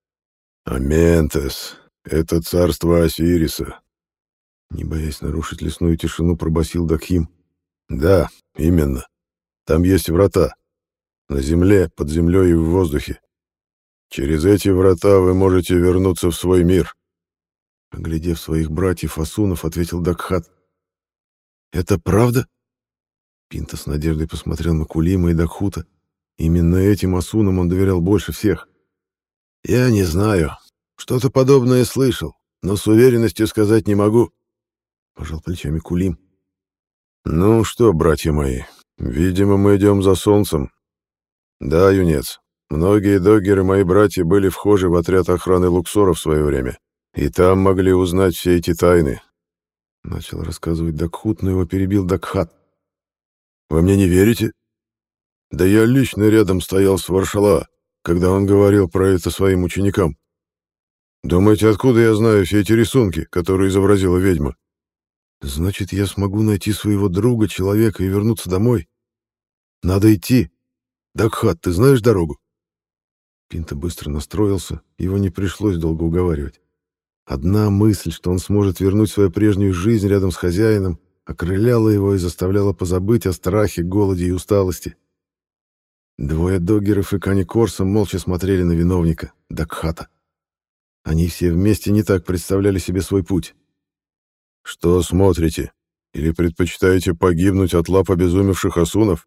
«Аментес. Это царство Осириса». Не боясь нарушить лесную тишину, пробасил Дакхим. «Да, именно. Там есть врата. На земле, под землей и в воздухе. Через эти врата вы можете вернуться в свой мир». Оглядев своих братьев асунов, ответил Дакхат. «Это правда?» Пинта с надеждой посмотрел на Кулима и Дакхута. Именно этим асунам он доверял больше всех. «Я не знаю. Что-то подобное слышал, но с уверенностью сказать не могу», — пожал плечами Кулим. «Ну что, братья мои, видимо, мы идем за солнцем. Да, юнец, многие доггеры, мои братья, были вхожи в отряд охраны Луксора в свое время, и там могли узнать все эти тайны». Начал рассказывать Дакхут, но его перебил Дакхат. «Вы мне не верите? Да я лично рядом стоял с Варшала, когда он говорил про это своим ученикам. Думаете, откуда я знаю все эти рисунки, которые изобразила ведьма?» «Значит, я смогу найти своего друга, человека, и вернуться домой? Надо идти. Дакхат, ты знаешь дорогу?» Пинта быстро настроился, его не пришлось долго уговаривать. Одна мысль, что он сможет вернуть свою прежнюю жизнь рядом с хозяином, окрыляла его и заставляла позабыть о страхе, голоде и усталости. Двое доггеров и Кани Корса молча смотрели на виновника, Дакхата. Они все вместе не так представляли себе свой путь. «Что смотрите? Или предпочитаете погибнуть от лап обезумевших асунов?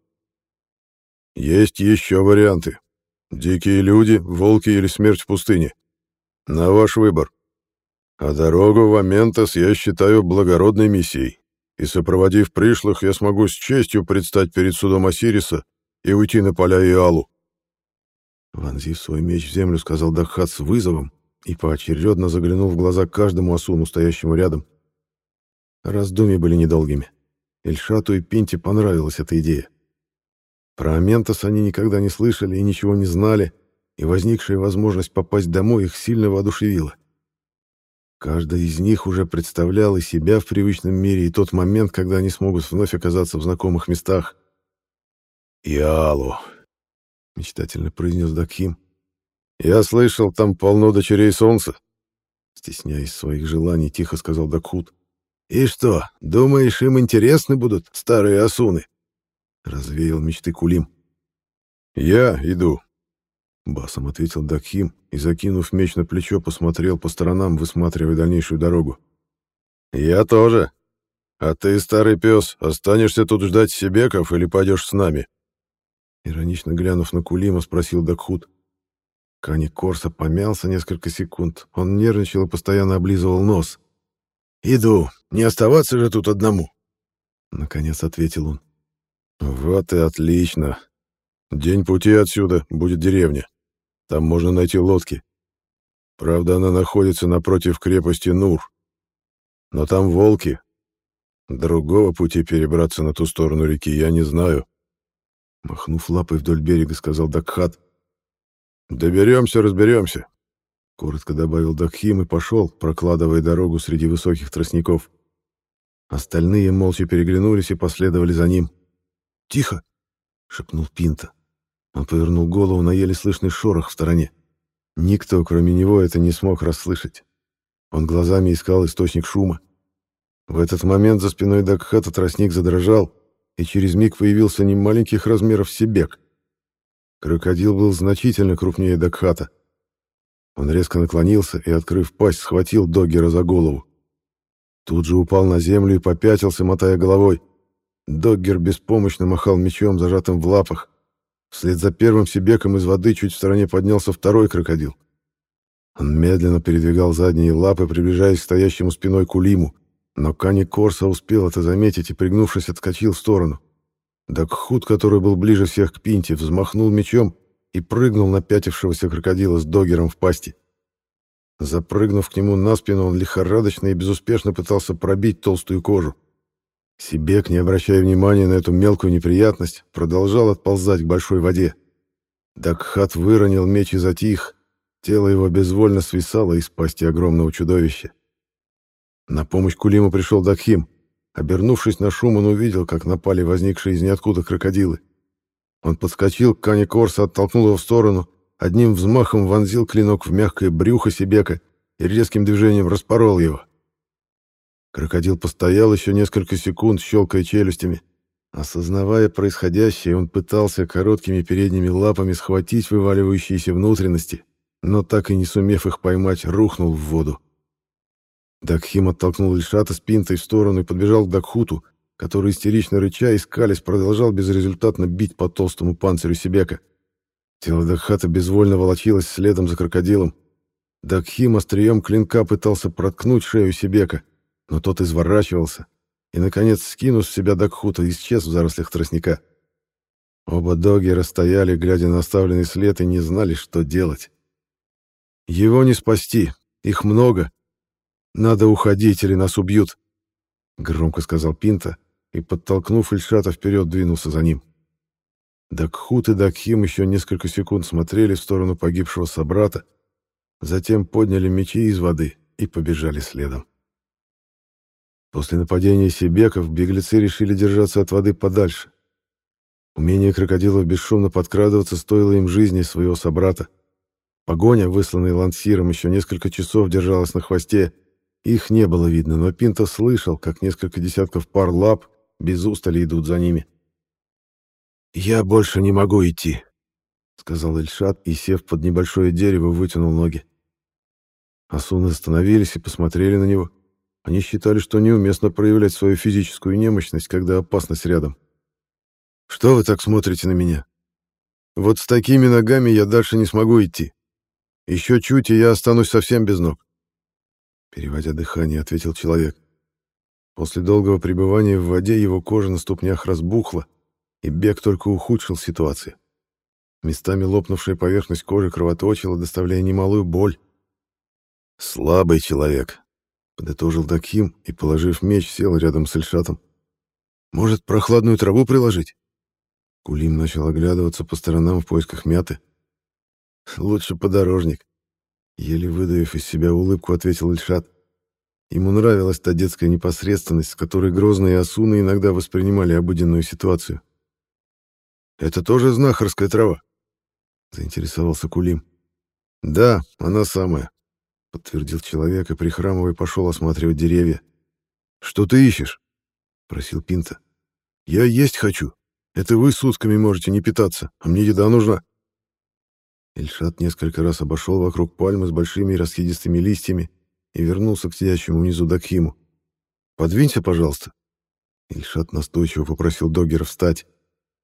Есть еще варианты. Дикие люди, волки или смерть в пустыне. На ваш выбор. А дорогу в Аментес я считаю благородной миссией, и, сопроводив пришлых, я смогу с честью предстать перед судом Осириса и уйти на поля Иалу». Вонзив свой меч в землю, сказал Дакхат с вызовом и поочередно заглянул в глаза каждому асуну, стоящему рядом. Раздумья были недолгими. Ильшату и Пинте понравилась эта идея. Про Аментос они никогда не слышали и ничего не знали, и возникшая возможность попасть домой их сильно воодушевила. Каждый из них уже представлял и себя в привычном мире, и тот момент, когда они смогут вновь оказаться в знакомых местах. «Иалу», — мечтательно произнес Дакхим. «Я слышал, там полно дочерей солнца». Стесняясь своих желаний, тихо сказал Дакхут. «И что, думаешь, им интересны будут старые асуны?» — развеял мечты Кулим. «Я иду», — басом ответил Дакхим и, закинув меч на плечо, посмотрел по сторонам, высматривая дальнейшую дорогу. «Я тоже. А ты, старый пес, останешься тут ждать себеков или пойдешь с нами?» Иронично глянув на Кулима, спросил Дакхут. Кани Корса помялся несколько секунд. Он нервничал и постоянно облизывал нос. «Иду. Не оставаться же тут одному», — наконец ответил он. «Вот и отлично. День пути отсюда будет деревня. Там можно найти лодки. Правда, она находится напротив крепости Нур. Но там волки. Другого пути перебраться на ту сторону реки я не знаю». Махнув лапой вдоль берега, сказал Дакхат. «Доберемся, разберемся», — коротко добавил Дакхим и пошел, прокладывая дорогу среди высоких тростников. Остальные молча переглянулись и последовали за ним. «Тихо!» — шепнул Пинта. Он повернул голову на еле слышный шорох в стороне. Никто, кроме него, это не смог расслышать. Он глазами искал источник шума. В этот момент за спиной Дакхата тростник задрожал, и через миг появился немаленьких размеров Себек. Крокодил был значительно крупнее Дакхата. Он резко наклонился и, открыв пасть, схватил Доггера за голову. Тут же упал на землю и попятился, мотая головой. Доггер беспомощно махал мечом, зажатым в лапах. Вслед за первым Себеком из воды чуть в стороне поднялся второй крокодил. Он медленно передвигал задние лапы, приближаясь к стоящему спиной Кулиму, но Кани Корса успел это заметить и, пригнувшись, отскочил в сторону. Дакхут, который был ближе всех к Пинте, взмахнул мечом и прыгнул на пятившегося крокодила с Доггером в пасти. Запрыгнув к нему на спину, он лихорадочно и безуспешно пытался пробить толстую кожу. Себек, не обращая внимания на эту мелкую неприятность, продолжал отползать к большой воде. Дакхат выронил меч и затих. Тело его безвольно свисало из пасти огромного чудовища. На помощь Кулиму пришел Дакхим. Обернувшись на шум, он увидел, как напали возникшие из ниоткуда крокодилы. Он подскочил к Кани Корса, оттолкнул его в сторону, одним взмахом вонзил клинок в мягкое брюхо Себека и резким движением распорол его. Крокодил постоял еще несколько секунд, щелкая челюстями. Осознавая происходящее, он пытался короткими передними лапами схватить вываливающиеся внутренности, но так и не сумев их поймать, рухнул в воду. Дакхим оттолкнул Ильшата с Пинтой в сторону и подбежал к Дакхуту, который, истерично рыча и скалясь, продолжал безрезультатно бить по толстому панцирю Себека. Тело Дакхата безвольно волочилось следом за крокодилом. Дакхим острием клинка пытался проткнуть шею Себека, но тот изворачивался и, наконец, скинув с себя Дакхута, исчез в зарослях тростника. Оба Доггера стояли, глядя на оставленный след, и не знали, что делать. «Его не спасти, их много. Надо уходить, или нас убьют», — громко сказал Пинта, и, подтолкнув Ильшата вперед, двинулся за ним. Дакхут и Дакхим еще несколько секунд смотрели в сторону погибшего собрата, затем подняли мечи из воды и побежали следом. После нападения себеков беглецы решили держаться от воды подальше. Умение крокодилов бесшумно подкрадываться стоило им жизни своего собрата. Погоня, высланная лансиром, еще несколько часов держалась на хвосте. Их не было видно, но Пинто слышал, как несколько десятков пар лап без устали идут за ними. «Я больше не могу идти», — сказал Ильшат и, сев под небольшое дерево, вытянул ноги. Асуны остановились и посмотрели на него. Они считали, что неуместно проявлять свою физическую немощность, когда опасность рядом. «Что вы так смотрите на меня? Вот с такими ногами я дальше не смогу идти. Еще чуть, и я останусь совсем без ног», — переводя дыхание, ответил человек. После долгого пребывания в воде его кожа на ступнях разбухла, и бег только ухудшил ситуацию. Местами лопнувшая поверхность кожи кровоточила, доставляя немалую боль. «Слабый человек», — подытожил Дакхим и, положив меч, сел рядом с Ильшатом. «Может, прохладную траву приложить?» Кулим начал оглядываться по сторонам в поисках мяты. «Лучше подорожник», — еле выдавив из себя улыбку, ответил Ильшат. Ему нравилась та детская непосредственность, с которой грозные асуны иногда воспринимали обыденную ситуацию. «Это тоже знахарская трава?» — заинтересовался Кулим. «Да, она самая», — подтвердил человек и, прихрамывая, пошел осматривать деревья. «Что ты ищешь?» — просил Пинта. «Я есть хочу. Это вы сутками можете не питаться, а мне еда нужна». Ильшат несколько раз обошел вокруг пальмы с большими раскидистыми листьями и вернулся к сидящему внизу Дакхиму. «Подвинься, пожалуйста». Ильшат настойчиво попросил Доггера встать.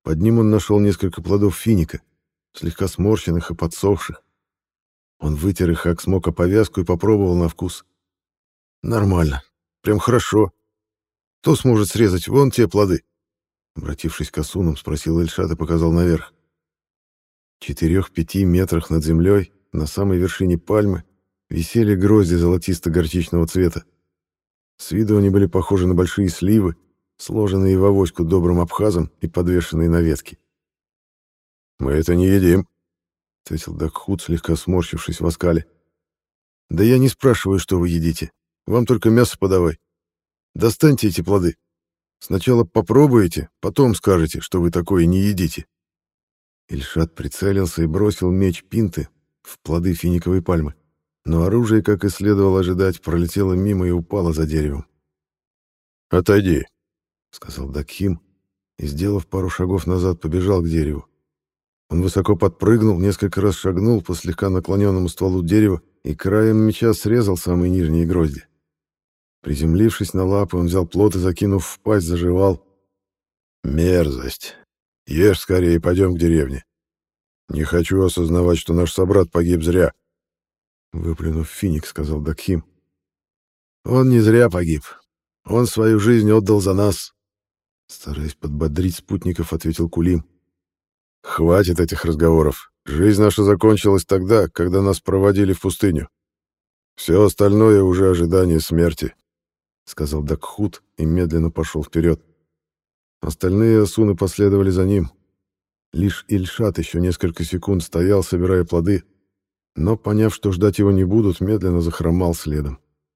Под ним он нашел несколько плодов финика, слегка сморщенных и подсохших. Он вытер их как смог о повязку и попробовал на вкус. Нормально. Прям хорошо. Кто сможет срезать вон те плоды? Обратившись к осунам, спросил Эльшат и показал наверх. В четырех-пяти метрах над землей, на самой вершине пальмы, висели грозди золотисто-горчичного цвета. С виду они были похожи на большие сливы, сложенные в авоську добрым абхазом и подвешенные на ветке. «Мы это не едим», — ответил Дакхут, слегка сморщившись в оскале. «Да я не спрашиваю, что вы едите. Вам только мясо подавай. Достаньте эти плоды. Сначала попробуете, потом скажете, что вы такое не едите». Ильшат прицелился и бросил меч Пинты в плоды финиковой пальмы. Но оружие, как и следовало ожидать, пролетело мимо и упало за деревом. «Отойди», — сказал Дакхим, и, сделав пару шагов назад, побежал к дереву. Он высоко подпрыгнул, несколько раз шагнул по слегка наклоненному стволу дерева и краем меча срезал самые нижние грозди. Приземлившись на лапы, он взял плод и, закинув в пасть, заживал. «Мерзость. Ешь скорее и пойдем к деревне. Не хочу осознавать, что наш собрат погиб зря», — выплюнув финик, сказал Дакхим. «Он не зря погиб. Он свою жизнь отдал за нас», — стараясь подбодрить спутников, ответил Кулим. «Хватит этих разговоров. Жизнь наша закончилась тогда, когда нас проводили в пустыню. Все остальное уже ожидание смерти», — сказал Дакхут и медленно пошел вперед. Остальные осуны последовали за ним. Лишь Ильшат еще несколько секунд стоял, собирая плоды, но, поняв, что ждать его не будут, медленно захромал следом.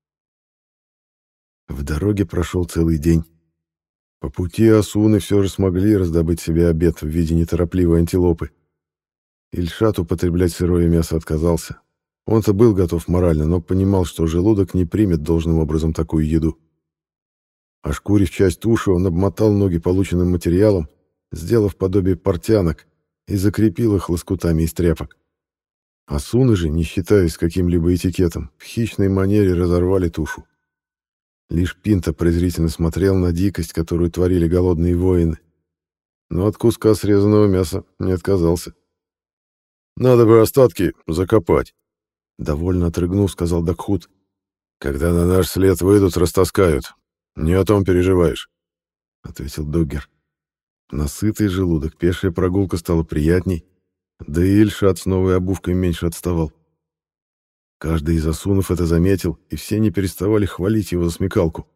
В дороге прошел целый день. По пути осуны все же смогли раздобыть себе обед в виде неторопливой антилопы. Ильшат употреблять сырое мясо отказался. Он-то был готов морально, но понимал, что желудок не примет должным образом такую еду. Ошкурив часть туши, он обмотал ноги полученным материалом, сделав подобие портянок, и закрепил их лоскутами из тряпок. Осуны же, не считаясь каким-либо этикетом, в хищной манере разорвали тушу. Лишь Пинта презрительно смотрел на дикость, которую творили голодные воины. Но от куска срезанного мяса не отказался. «Надо бы остатки закопать», — довольно отрыгнув, сказал Дакхут. «Когда на наш след выйдут, растаскают. Не о том переживаешь», — ответил Доггер. На сытый желудок пешая прогулка стала приятней, да и Ильшат с новой обувкой меньше отставал. Каждый из осунов это заметил, и все не переставали хвалить его за смекалку.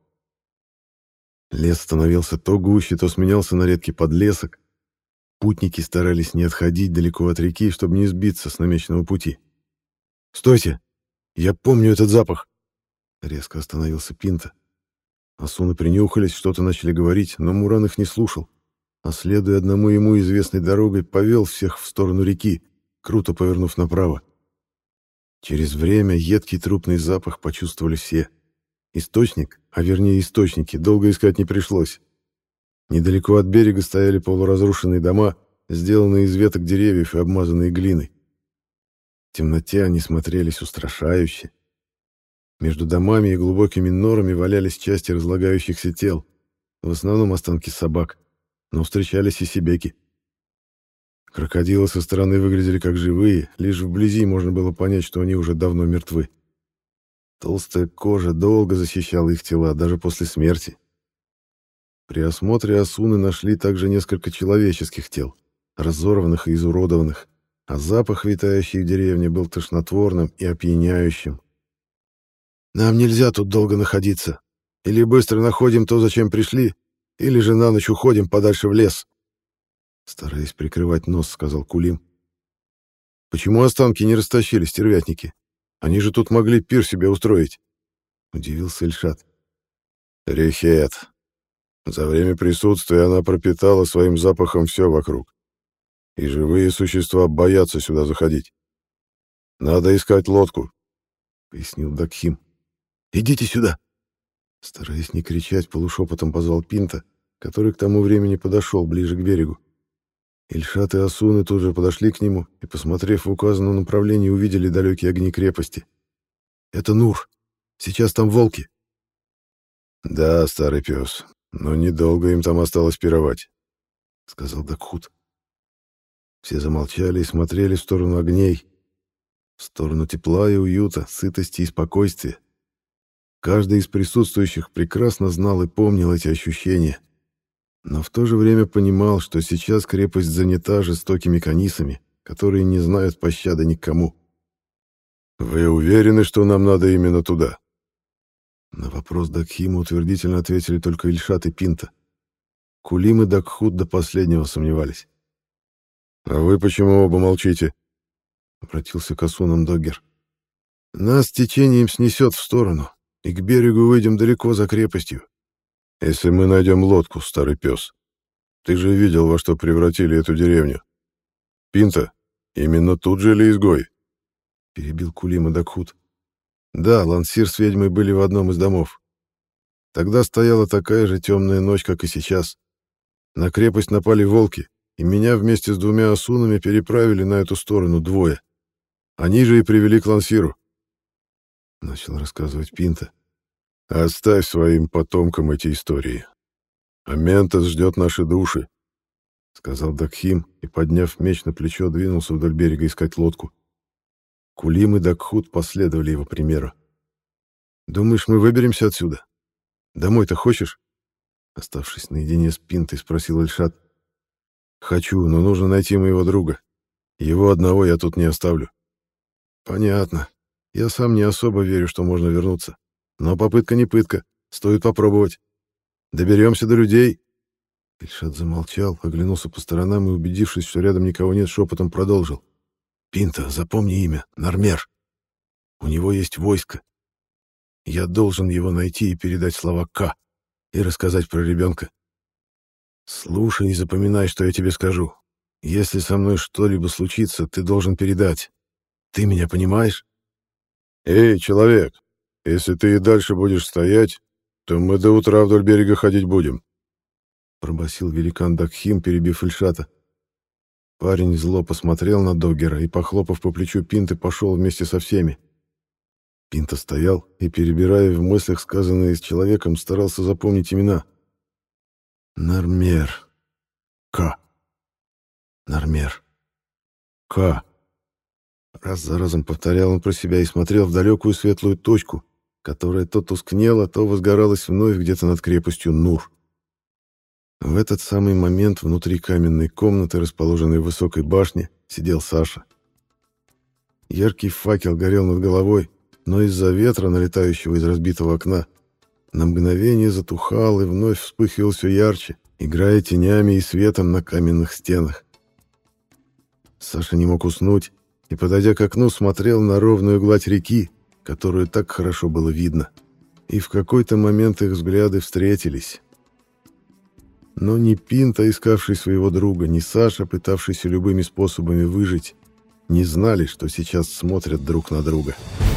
Лес становился то гуще, то сменялся на редкий подлесок. Путники старались не отходить далеко от реки, чтобы не сбиться с намеченного пути. «Стойте! Я помню этот запах!» Резко остановился Пинта. Осуны принюхались, что-то начали говорить, но Муран их не слушал, а, следуя одному ему известной дорогой, повел всех в сторону реки, круто повернув направо. Через время едкий трупный запах почувствовали все. Источник, а вернее источники, долго искать не пришлось. Недалеко от берега стояли полуразрушенные дома, сделанные из веток деревьев и обмазанные глиной. В темноте они смотрелись устрашающе. Между домами и глубокими норами валялись части разлагающихся тел, в основном останки собак, но встречались и себеки. Крокодилы со стороны выглядели как живые, лишь вблизи можно было понять, что они уже давно мертвы. Толстая кожа долго защищала их тела, даже после смерти. При осмотре осуны нашли также несколько человеческих тел, разорванных и изуродованных, а запах, витающий в деревне, был тошнотворным и опьяняющим. «Нам нельзя тут долго находиться. Или быстро находим то, зачем пришли, или же на ночь уходим подальше в лес», — стараясь прикрывать нос, сказал Кулим. «Почему останки не растащили, стервятники? Они же тут могли пир себе устроить», — удивился Ильшат. «Рехет. За время присутствия она пропитала своим запахом все вокруг. И живые существа боятся сюда заходить. Надо искать лодку», — пояснил Дакхим. «Идите сюда!» Стараясь не кричать, полушепотом позвал Пинта, который к тому времени подошел ближе к берегу. Ильшат и осуны тут же подошли к нему и, посмотрев в указанном направлении, увидели далекие огни крепости. «Это Нур. Сейчас там волки». «Да, старый пес, но недолго им там осталось пировать. сказал Дакхут. Все замолчали и смотрели в сторону огней, в сторону тепла и уюта, сытости и спокойствия. Каждый из присутствующих прекрасно знал и помнил эти ощущения, но в то же время понимал, что сейчас крепость занята жестокими канисами, которые не знают пощады никому. «Вы уверены, что нам надо именно туда?» На вопрос Дакхима утвердительно ответили только Ильшат и Пинта. Кулим и Дакхут до последнего сомневались. «А вы почему оба молчите?» — обратился к Асунам Доггер. «Нас течением снесет в сторону, и к берегу выйдем далеко за крепостью». «Если мы найдем лодку, старый пес. Ты же видел, во что превратили эту деревню. Пинта, именно тут жили изгои?» — перебил Кулим и Дакхут. «Да, Лансир с ведьмой были в одном из домов. Тогда стояла такая же темная ночь, как и сейчас. На крепость напали волки, и меня вместе с двумя асунами переправили на эту сторону двое. Они же и привели к Лансиру», — начал рассказывать Пинта. «Оставь своим потомкам эти истории. А Ментос ждет наши души», — сказал Дакхим и, подняв меч на плечо, двинулся вдоль берега искать лодку. Кулим и Дакхут последовали его примеру. «Думаешь, мы выберемся отсюда? Домой-то хочешь?» Оставшись наедине с Пинтой, спросил Ильшат. «Хочу, но нужно найти моего друга. Его одного я тут не оставлю». «Понятно. Я сам не особо верю, что можно вернуться. Но попытка не пытка. Стоит попробовать. Доберемся до людей». Ильшат замолчал, оглянулся по сторонам и, убедившись, что рядом никого нет, шепотом продолжил. «Пинта, запомни имя. Нармер. У него есть войско. Я должен его найти и передать слова К. И рассказать про ребенка. Слушай и запоминай, что я тебе скажу. Если со мной что-либо случится, ты должен передать. Ты меня понимаешь?» «Эй, человек, если ты и дальше будешь стоять, то мы до утра вдоль берега ходить будем», — пробасил великан Дакхим, перебив Ильшата. Парень зло посмотрел на Доггера и, похлопав по плечу Пинты, пошел вместе со всеми. Пинта стоял и, перебирая в мыслях сказанное с человеком, старался запомнить имена. Нармер. К. Нармер. К. Раз за разом повторял он про себя и смотрел в далекую светлую точку, которая то тускнела, то возгоралась вновь где-то над крепостью Нур. В этот самый момент внутри каменной комнаты, расположенной в высокой башне, сидел Саша. Яркий факел горел над головой, но из-за ветра, налетающего из разбитого окна, на мгновение затухал и вновь вспыхивал все ярче, играя тенями и светом на каменных стенах. Саша не мог уснуть и, подойдя к окну, смотрел на ровную гладь реки, которую так хорошо было видно, и в какой-то момент их взгляды встретились. Но ни Пинта, искавший своего друга, ни Саша, пытавшийся любыми способами выжить, не знали, что сейчас смотрят друг на друга.